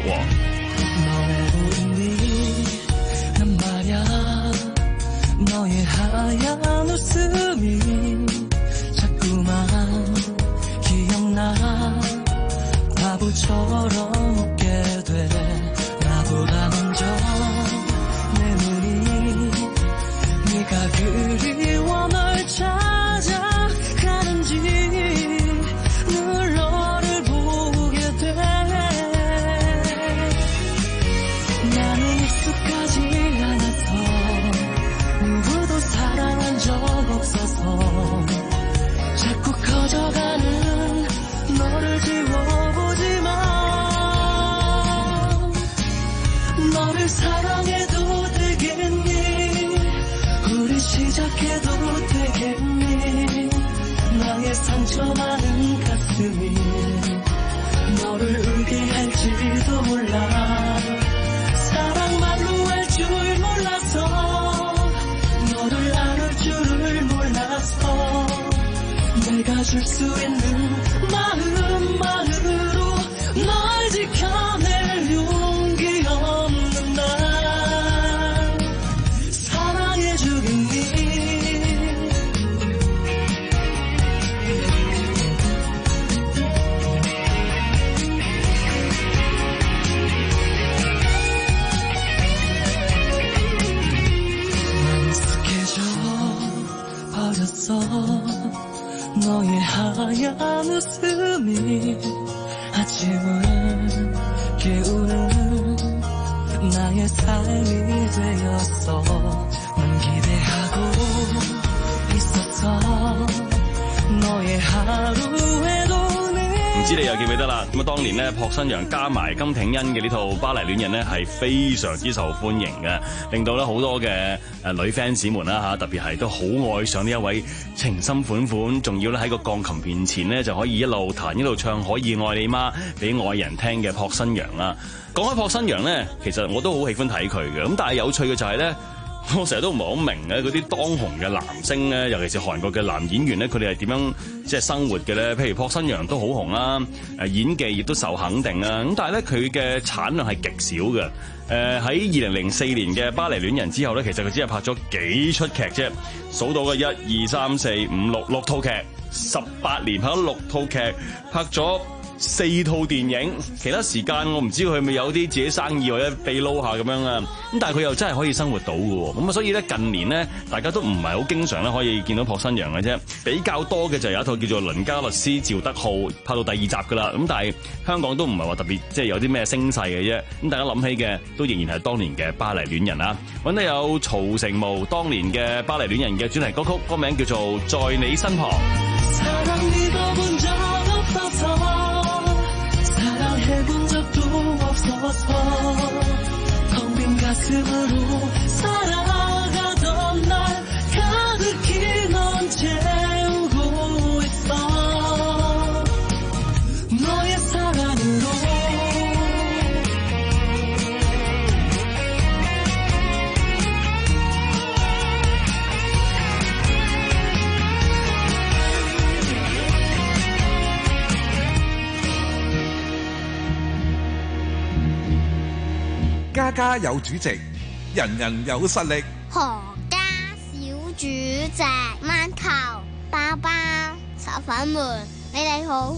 우리 시작해도 되겠니 나의 상처 많은 가슴이 너를 울게 할지도 몰라 사랑 말로 할 줄 몰라서 너를 안을 줄을 몰라서 내가 줄 수 있는 마음 마음으로 널 지켜낼 용기 없는 날 사랑해주겠니 버렸어 너의 하얀 웃음이 아침을 깨우는 나의 삶이 되었어 난 기대하고 있었어 너의 하루에도 唔知你又記唔記得啦？咁啊，當年咧，朴新陽加埋金挺恩嘅呢套《巴黎戀人》咧，係非常之受歡迎嘅，令到咧好多嘅誒女 fans 們啦嚇，特別係都好愛上呢一位情深款款，仲要咧喺個鋼琴面前咧就可以一路彈一路唱《可以愛你嗎》俾愛人聽嘅朴新陽啦。講開朴新陽咧，其實我都好喜歡睇佢嘅，咁但係有趣嘅就係咧。我成日都唔係好明嘅嗰啲當紅嘅男星咧，尤其是韓國嘅男演員咧，佢哋係點樣即係生活嘅咧？譬如朴新陽都好紅啦，誒演技亦都受肯定啦。咁但係咧佢嘅產量係極少嘅。誒喺二零零四年嘅《巴黎戀人》之後咧，其實佢只係拍咗幾出劇啫，數到嘅一二三四五六六套劇，十八年拍咗六套劇，拍咗四套電影，其他時間我唔知佢係咪有啲自己生意或者秘撈下咁樣啊。咁但係佢又真係可以生活到嘅喎。咁啊，所以咧近年咧，大家都唔係好經常咧可以見到朴新陽嘅啫。比較多嘅就有一套叫做《鄰家律師趙德浩》，拍到第二集㗎啦。咁但係香港都唔係話特別即係有啲咩聲勢嘅啫。咁大家諗起嘅都仍然係當年嘅《巴黎戀人》啦。揾到有曹成毛當年嘅《巴黎戀人》嘅主題歌曲，歌名叫做《在你身旁》。 해본 적도 없어서 텅 빈 가슴으로 살아가던 날 가득히 넌 채우고 있어 너의 사랑으로 家家有主席，人人有實力。 何家小主席，饅頭、包包、炒粉們，你哋好。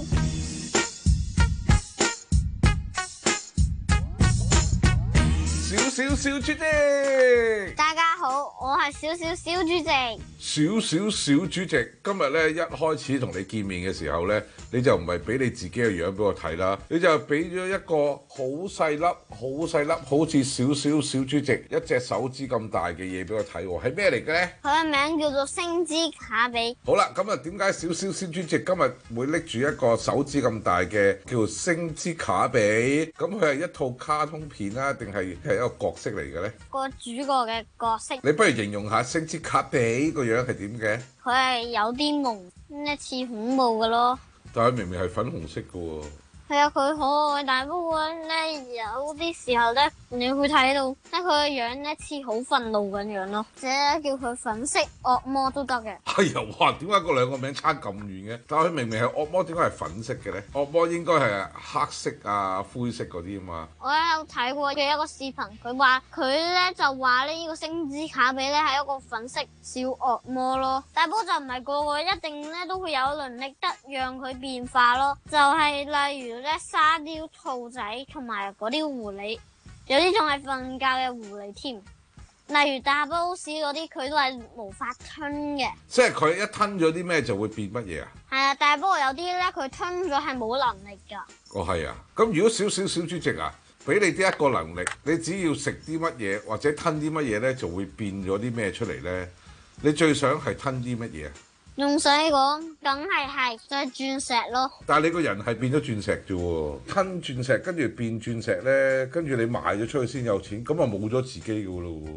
小小小主席， 大家好，我係小小小主席。 小小小主席，今日咧一開始同你見面嘅時候咧，你就唔係俾你自己嘅樣俾我睇啦，你就俾咗一個好細粒、好細粒，好似小小小主席一隻手指咁大嘅嘢俾我睇喎，係咩嚟嘅咧？ 佢嘅名叫做星之卡比。 好啦，咁啊點解小小小主席今日會拎住一個手指咁大嘅叫做星之卡比？咁佢係一套卡通片啦，定係係一個角色嚟嘅咧？ 個主角嘅角色。 你不如形容下星之卡比個樣係點嘅？ 佢係有啲朦，一似恐怖嘅咯。 但係明明係粉紅色嘅喎。 係啊，佢可愛，但係不過咧有啲時候咧，你會睇到咧佢個樣咧似好憤怒咁樣咯，或者叫佢粉色惡魔都得嘅。 係啊，哇！點解個兩個名差咁遠嘅？但係佢明明係惡魔，點解係粉色嘅咧？惡魔應該係黑色啊、灰色嗰啲啊嘛。 我有睇過嘅一個視頻，佢話佢咧就話咧呢個星之卡比咧係一個粉色小惡魔咯，但係不過就唔係個個一定咧都會有能力得讓佢變化咯，就係、是、例如。咧沙雕、兔仔同埋嗰啲狐狸，有啲仲係瞓覺嘅狐狸添。例如大 boss 嗰啲，佢都係無法吞嘅。即係佢一吞咗啲咩就會變乜嘢啊？ 係啊，但係不過有啲咧，佢吞咗係冇能力㗎。 哦，係啊。咁如果小小小主席啊，俾你啲一個能力，你只要食啲乜嘢或者吞啲乜嘢咧，就會變咗啲咩出嚟咧？你最想係吞啲乜嘢啊？ 用水講，梗係係就係鑽石咯。 但係你個人係變咗鑽石啫喎，吞鑽石跟住變鑽石咧，跟住你賣咗出去先有錢，咁啊冇咗自己噶咯喎。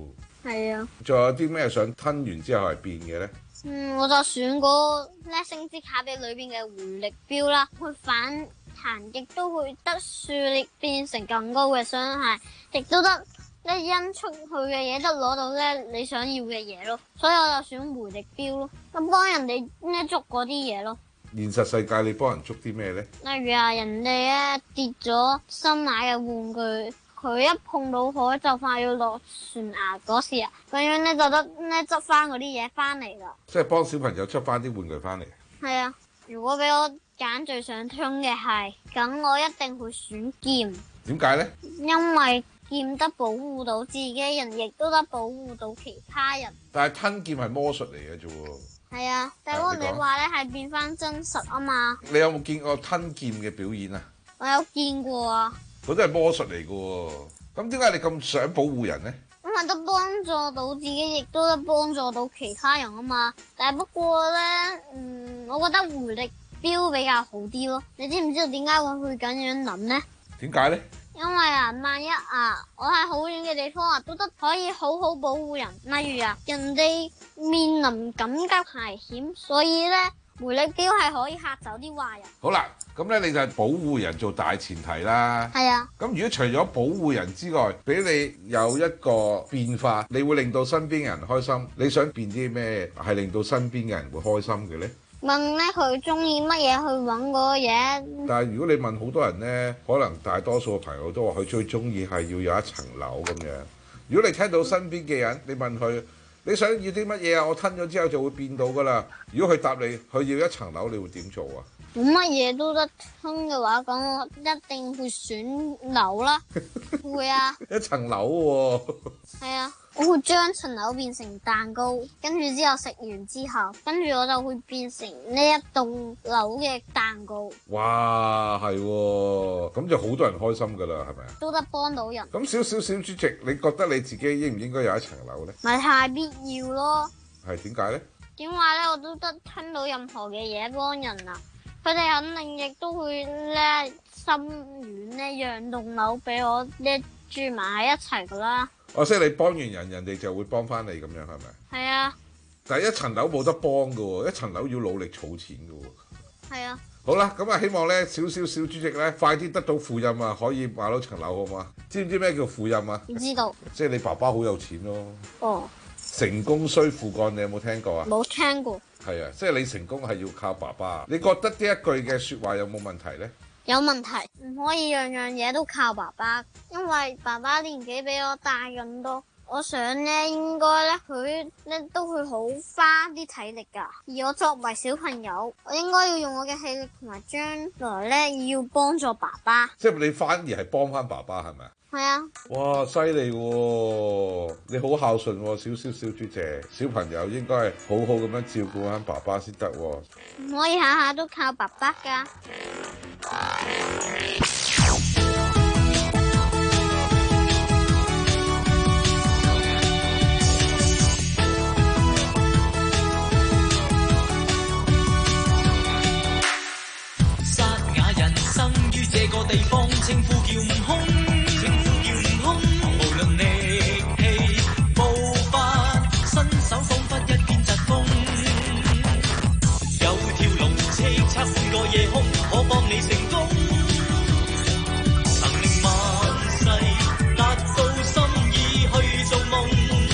係啊。 仲有啲咩想吞完之後係變嘅咧？ 嗯，我就選嗰咧星之卡比裏邊嘅回力鏢啦，佢反彈亦都會得樹力變成更高嘅傷害，亦都得咧因出去嘅嘢得攞到咧你想要嘅嘢咯，所以我就選回力鏢咯，咁幫人哋咧捉嗰啲嘢咯。 現實世界你幫人捉啲咩咧？ 例如啊，人哋咧跌咗新買嘅玩具。佢一碰到海就快要落船崖嗰時啊，咁樣咧就得咧執翻嗰啲嘢翻嚟啦。 即係幫小朋友執翻啲玩具翻嚟。係啊，如果俾我揀最想吞嘅係，咁我一定會選劍。 點解咧？ 因為劍得保護到自己人，亦都得保護到其他人。 但係吞劍係魔術嚟嘅啫喎。 係啊，但係你話咧係變翻真實啊嘛。 你有冇見過吞劍嘅表演啊？ 我有見過啊。 嗰都係魔術嚟嘅喎，咁點解你咁想保護人呢？ 因為得幫助到自己，亦都得幫助到其他人啊嘛。但係不過咧，嗯，我覺得回力鏢比較好啲咯。你知唔知道點解我會咁樣諗呢？ 點解呢？ 因為啊，萬一啊，我喺好遠嘅地方啊，都得可以好好保護人。例如啊，人哋面臨緊急危險，所以咧回力鏢係可以嚇走啲壞人。 好啦。咁咧你就係保護人做大前提啦。 係啊。咁如果除咗保護人之外，俾你有一個變化，你會令到身邊嘅人開心。你想變啲咩係令到身邊嘅人會開心嘅咧？ 問咧佢中意乜嘢去揾嗰個嘢。但係如果你問好多人咧，可能大多數嘅朋友都話佢最中意係要有一層樓咁樣。如果你聽到身邊嘅人，你問佢你想要啲乜嘢啊？我吞咗之後就會變到噶啦。如果佢答你佢要一層樓，你會點做啊？ 冇乜嘢都得吞嘅話，咁我一定會選樓啦。會啊， 一層樓喎。 係啊，我會將層樓變成蛋糕，跟住之後食完之後，跟住我就會變成呢一棟樓嘅蛋糕。 哇，係喎，咁就好多人開心噶啦，係咪啊？ 都得幫到人。咁少少小主席，你覺得你自己應唔應該有一層樓咧？ 咪太必要咯。 係點解咧？ 點解咧？我都得吞到任何嘅嘢幫人啊！佢哋肯定亦都會咧心軟咧，讓棟樓俾我咧住埋喺一齊噶啦。 我識你幫完人，人哋就會幫翻你咁樣，係咪？ 係啊。 但係一層樓冇得幫噶喎，一層樓要努力儲錢噶喎。 係啊。 好啦，咁啊，希望咧少少小主席咧快啲得到父蔭啊，可以買到層樓好嘛？知唔知咩叫父蔭啊？ 唔知道。即係你爸爸好有錢咯。 哦。 成功需父幹，你有冇聽過啊？ 冇聽過。係啊，即係你成功係要靠爸爸。你覺得呢一句嘅説話有冇問題呢？ 有問題，唔可以樣樣嘢都靠爸爸，因為爸爸年紀比我大咁多。我想咧，應該咧佢咧都會好花啲體力㗎。而我作為小朋友，我應該要用我嘅氣力同埋將來咧要幫助爸爸。 即係你反而係幫翻爸爸係咪啊？ 係啊！ 哇，犀利喎！你好孝順喎，少少小主席。小朋友應該係好好咁樣照顧翻爸爸先得喎。 唔可以下下都靠爸爸㗎。 沙啞人生於這個地方，稱呼叫悟空。手彷彿一片疾風，有條龍叱咤半個夜空，可幫你成功。曾令萬世達到心意去做夢，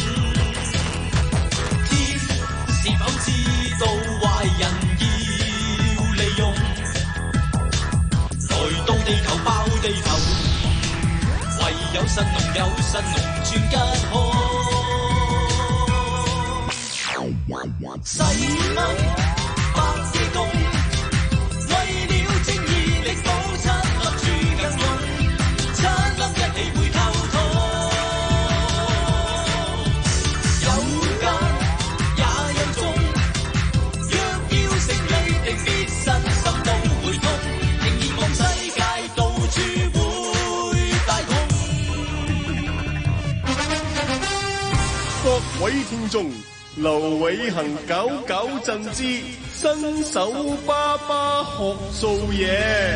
天是否知道壞人要利用？來到地球爆地球，唯有神龍有神龍轉吉凶。世恩百事功，為了正義力保七粒珠更勇，七粒一起會透痛。有間也有種，若要成鋭定必身心都會痛，仍然望世界到處會大同。 各位聽眾，劉偉恒九九震之新手爸爸學做嘢。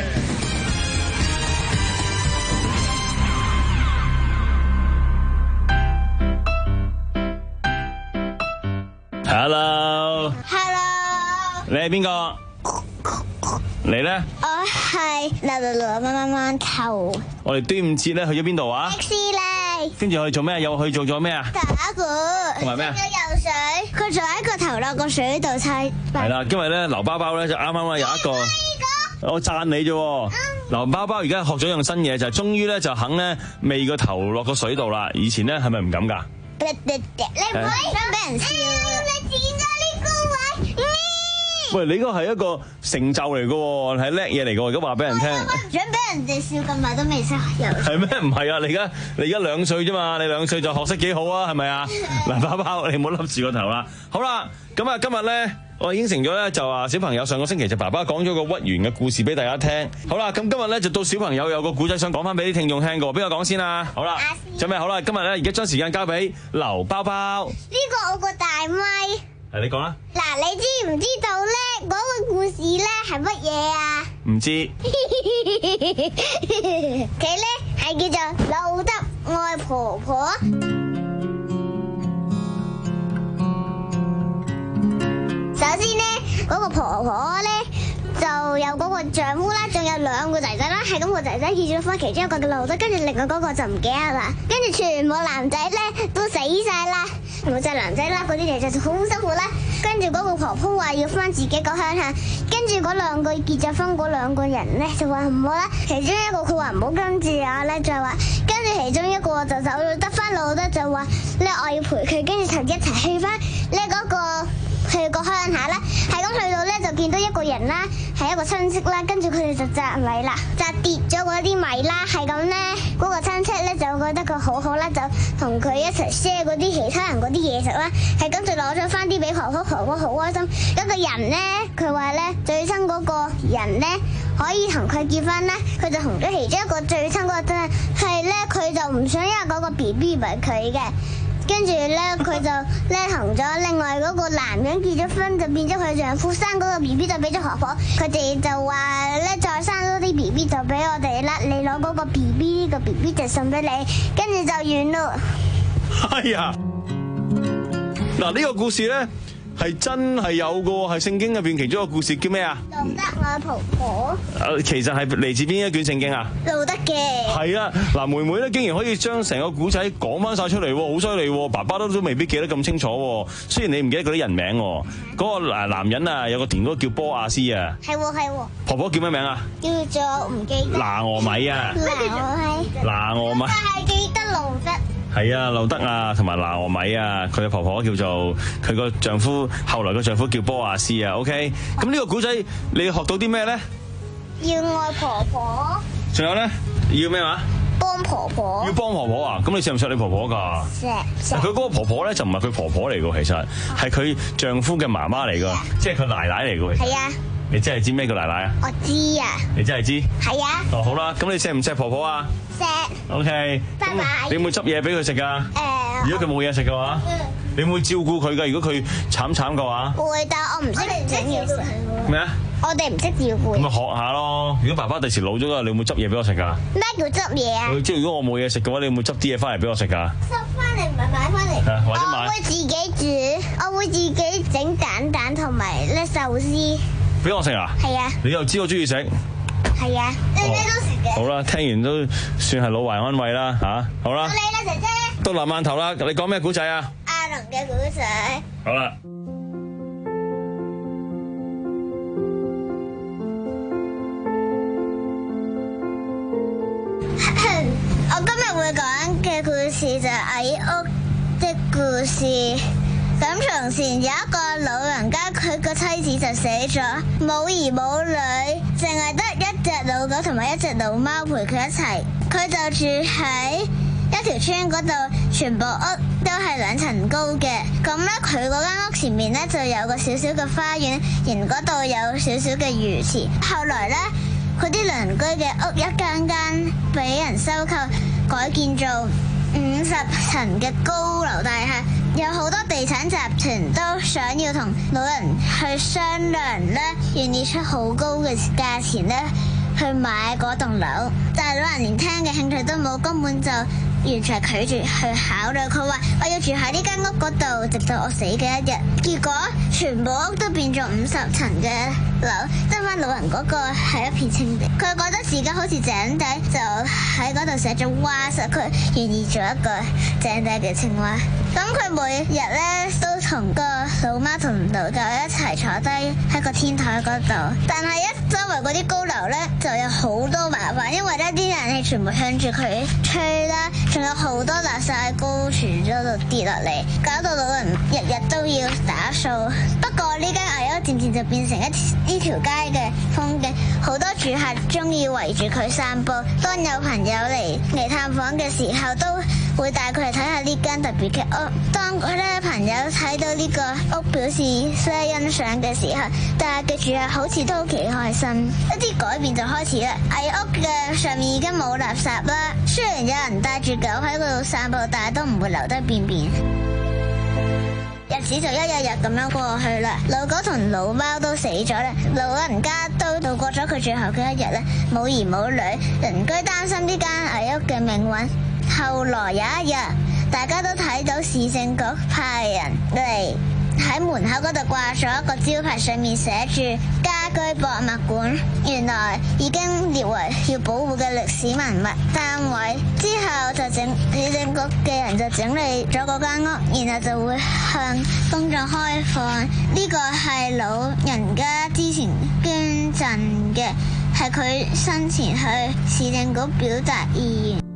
Hello，Hello， Hello， 你係邊個？你咧？ 我係流流流蚊蚊蚊頭。 我哋端午節咧去咗邊度啊？ 迪士尼。 跟住去做咩？又去做咗咩啊？ 打鼓。 同埋咩啊？ 仲有游水。佢仲喺個頭落個水度砌。 係啦，因為咧劉包包咧就啱啱有一個，我讚你啫。劉包包而家學咗樣新嘢，就係終於咧就肯咧未個頭落個水度啦。以前咧係咪唔敢㗎？ 你唔可以想俾人笑。你剪咗呢個位。 喂，你嗰個係一個成就嚟嘅喎，係叻嘢嚟嘅喎，而家話俾人聽。 我唔想俾人哋笑咁耐都未識游水。 係咩？唔係啊！你而家你而家兩歲啫嘛，你兩歲就學識幾好啊？係咪啊？嗱，包包你唔好笠住個頭啦。好啦，咁啊，今日咧我應承咗咧，就話小朋友上個星期就爸爸講咗個屈原嘅故事俾大家聽。好啦，咁今日咧就到小朋友有個故仔想講翻俾啲聽眾聽嘅，邊個講先啊？好啦，準備好啦，今日咧而家將時間交俾劉包包。 呢個我個大咪。 係你講啦。 嗱，你知唔知道咧嗰個故事咧係乜嘢啊？ 唔知。 佢咧係叫做路得愛婆婆。首先咧，嗰個婆婆咧就有嗰個丈夫啦，仲有兩個仔仔啦，係咁個仔仔結咗婚，其中一個叫路得，跟住另外嗰個就唔記得啦，跟住全部男仔咧都死晒啦，冇晒男仔啦，嗰啲嚟就好辛苦啦。跟住嗰個婆婆話要翻自己個鄉下，跟住嗰兩個結咗婚嗰兩個人咧就話唔好啦，其中一個佢話唔好跟住我咧，就話跟住其中一個就走咗，得翻路得就話咧我要陪佢，跟住就一齊去翻咧嗰個。去個鄉下啦，係咁去到咧就見到一個人啦，係一個親戚啦，跟住佢哋就摘米啦，摘跌咗嗰啲米啦，係咁咧嗰個親戚咧就覺得佢好好啦，就同佢一齊 share 嗰啲其他人嗰啲嘢食啦，係咁就攞咗翻啲俾婆婆，婆婆好開心。一個人咧，佢話咧最親嗰個人咧可以同佢結婚咧，佢就同咗其中一個最親嗰個真係係咧，佢就唔想因為嗰個 B B 唔係佢嘅。跟住咧，佢就咧同咗另外嗰個男人結咗婚，就變咗佢丈夫，生嗰個 B B 就俾咗婆婆。佢哋就話咧，再生多啲 B B 就俾我哋啦。你攞嗰個 B B，呢個 B B 就送俾你，跟住就完咯。 係啊，嗱呢個故事咧係真係有個係聖經入邊其中一個故事叫咩啊？ 路得愛婆婆。 誒，其實係嚟自邊一卷聖經啊？ 路得嘅。係啊，嗱妹妹咧竟然可以將成個古仔講翻晒出嚟，好犀利！爸爸都都未必記得咁清楚。雖然你唔記得嗰啲人名，嗰個嗱男人啊有個田嗰個叫波亞斯啊。 係喎係喎。 婆婆叫咩名啊？ 叫做唔記得。 拿俄米啊。 拿俄米。 拿俄米。 但係記得路得。 係啊，路得啊，同埋拿俄米啊，佢嘅婆婆叫做佢個丈夫，後來個丈夫叫波亞斯啊。OK，咁呢個古仔你學到啲咩咧？ 要愛婆婆。 仲有咧？要咩話？ 幫婆婆。 要幫婆婆啊？咁你錫唔錫你婆婆㗎？ 錫。 佢嗰個婆婆咧就唔係佢婆婆嚟㗎，其實係佢丈夫嘅媽媽嚟㗎，即係佢奶奶嚟㗎。 係啊。 你真係知咩叫奶奶啊？ 我知啊。 你真係知？ 係啊。 哦，好啦，咁你錫唔錫婆婆啊？ 錫。 OK。拜拜。你會唔會執嘢俾佢食㗎？誒。如果佢冇嘢食嘅話，你會唔會照顧佢㗎？如果佢慘慘嘅話。 會，但我唔識整嘢食。 咩啊？ 我哋唔識照顧。 咁咪學下咯。如果爸爸第時老咗㗎，你會唔會執嘢俾我食㗎？ 咩叫執嘢啊？ 即係如果我冇嘢食嘅話，你會唔會執啲嘢翻嚟俾我食㗎？ 執翻嚟唔係買翻嚟。 或者買。 我會自己煮，我會自己整蛋蛋同埋咧壽司。 俾我食啊？ 係啊。 你又知我中意食？ 係啊，你咩都食嘅。 好啦，聽完都算係老懷安慰啦嚇。好啦。 到你啦，姐姐。 到南饅頭啦，你講咩古仔啊？ 阿龍嘅古仔。 好啦。 我今日會講嘅故事就係矮屋的故事。咁從前有一個老人家，佢個妻子就死咗，冇兒冇女，淨係得一隻老狗同埋一隻老貓陪佢一齊。佢就住喺一條村嗰度，全部屋都係兩層高嘅。咁咧，佢嗰間屋前面咧就有個小小嘅花園，然嗰度有少少嘅魚池。後來咧，佢啲鄰居嘅屋一間間俾人收購，改建做五十層嘅高樓大廈。有好多地產集團都想要同老人去商量咧，願意出好高嘅價錢咧去買嗰棟樓，但係老人連聽嘅興趣都冇，根本就完全拒絕去考慮。佢話我要住喺呢間屋嗰度，直到我死嘅一日。結果全部屋都變咗五十層嘅樓，得翻老人嗰個係一片清地。佢覺得自己好似井底，就喺嗰度寫咗蛙室，佢願意做一個井底嘅青蛙。咁佢每日咧都同個老媽同老豆一齊坐低喺個天台嗰度，但係一周圍嗰啲高樓咧就有好多麻煩，因為咧啲人氣全部向住佢吹啦，仲有好多垃圾喺高處嗰度跌落嚟，搞到老人日日都要打掃。不過呢間矮屋漸漸就變成一呢條街嘅風景，好多住客中意圍住佢散步。當有朋友嚟嚟探訪嘅時候，都會帶佢嚟睇下呢間特別嘅屋。當佢咧朋友睇到呢個屋表示些欣賞嘅時候，但係嘅住客好似都幾開心。一啲改變就開始啦。矮屋嘅上面已經冇垃圾啦，雖然有人帶住狗喺嗰度散步，但係都唔會留低便便。日子就一日日咁樣過去啦，老狗同老貓都死咗啦，老人家都度過咗佢最後嘅一日啦，冇兒冇女，鄰居擔心呢間矮屋嘅命運。後來有一日，大家都睇到市政局派人嚟喺門口嗰度掛咗一個招牌，上面寫住家居博物館，原來已經列為要保護嘅歷史文物單位。之後就整市政局嘅人就整理咗嗰間屋，然後就會向公眾開放。呢個係老人家之前捐贈嘅，係佢生前去市政局表達意願。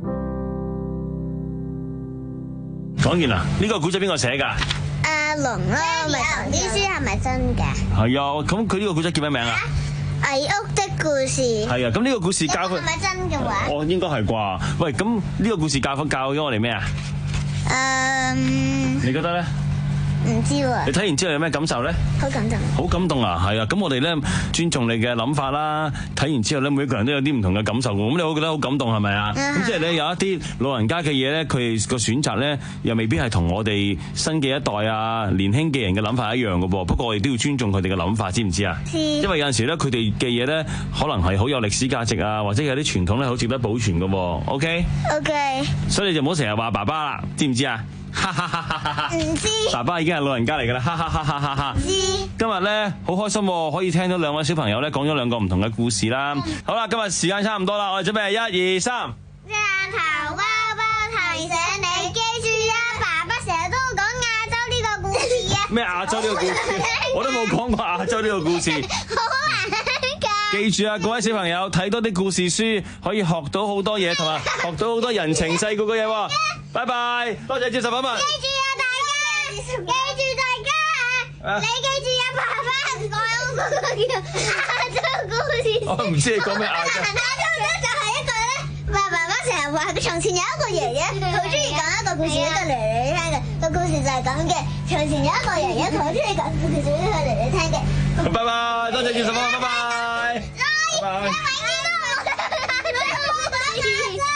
講完啦，呢個古仔邊個寫㗎？ 阿龍咯，咪啲書係咪真嘅？ 係啊，咁佢呢個古仔叫咩名啊？ 矮屋的故事。 係啊，咁呢個故事教佢係咪真嘅話？ 哦，應該係啩。喂，咁呢個故事教訓教咗我哋咩啊？ 誒， 你覺得咧？ 唔知喎。 你睇完之後有咩感受咧？ 好感動。 好感動啊，係啊，咁我哋咧尊重你嘅諗法啦。睇完之後咧，每一個人都有啲唔同嘅感受嘅，咁你會覺得好感動係咪啊？咁即係咧有一啲老人家嘅嘢咧，佢哋個選擇咧又未必係同我哋新嘅一代啊、年輕嘅人嘅諗法一樣嘅噃。不過我哋都要尊重佢哋嘅諗法，知唔知啊？知。因為有陣時咧，佢哋嘅嘢咧可能係好有歷史價值啊，或者有啲傳統咧好值得保存嘅喎。OK。OK。所以你就唔好成日話爸爸啦，知唔知啊？唔知，爸爸已經係老人家嚟㗎啦，哈哈哈哈哈哈！知。今日咧好開心，可以聽到兩位小朋友咧講咗兩個唔同嘅故事啦。嗯、好啦，今日時間差唔多啦，我哋準備一二三。 鏡頭包包提醒你，記住啊！爸爸成日都講亞洲呢個故事啊。 咩亞洲呢個故事？我都冇講過亞洲呢個故事。好難㗎。記住啊，各位小朋友睇多啲故事書，可以學到好多嘢，同埋學到好多人情世故嘅嘢喎。拜拜，多謝接受訪問。記住啊，大家！記住大家啊！你記住啊，爸爸講嗰個叫亞洲故事。我唔知你講咩亞洲。亞洲咧就係一個咧，話爸爸成日話佢從前有一個爺爺，佢好中意講一個故事俾個囡囡聽嘅。個故事就係咁嘅，從前有一個爺爺，佢好中意講故事俾個囡囡聽嘅。拜拜，多謝接受訪問，拜拜。拜拜。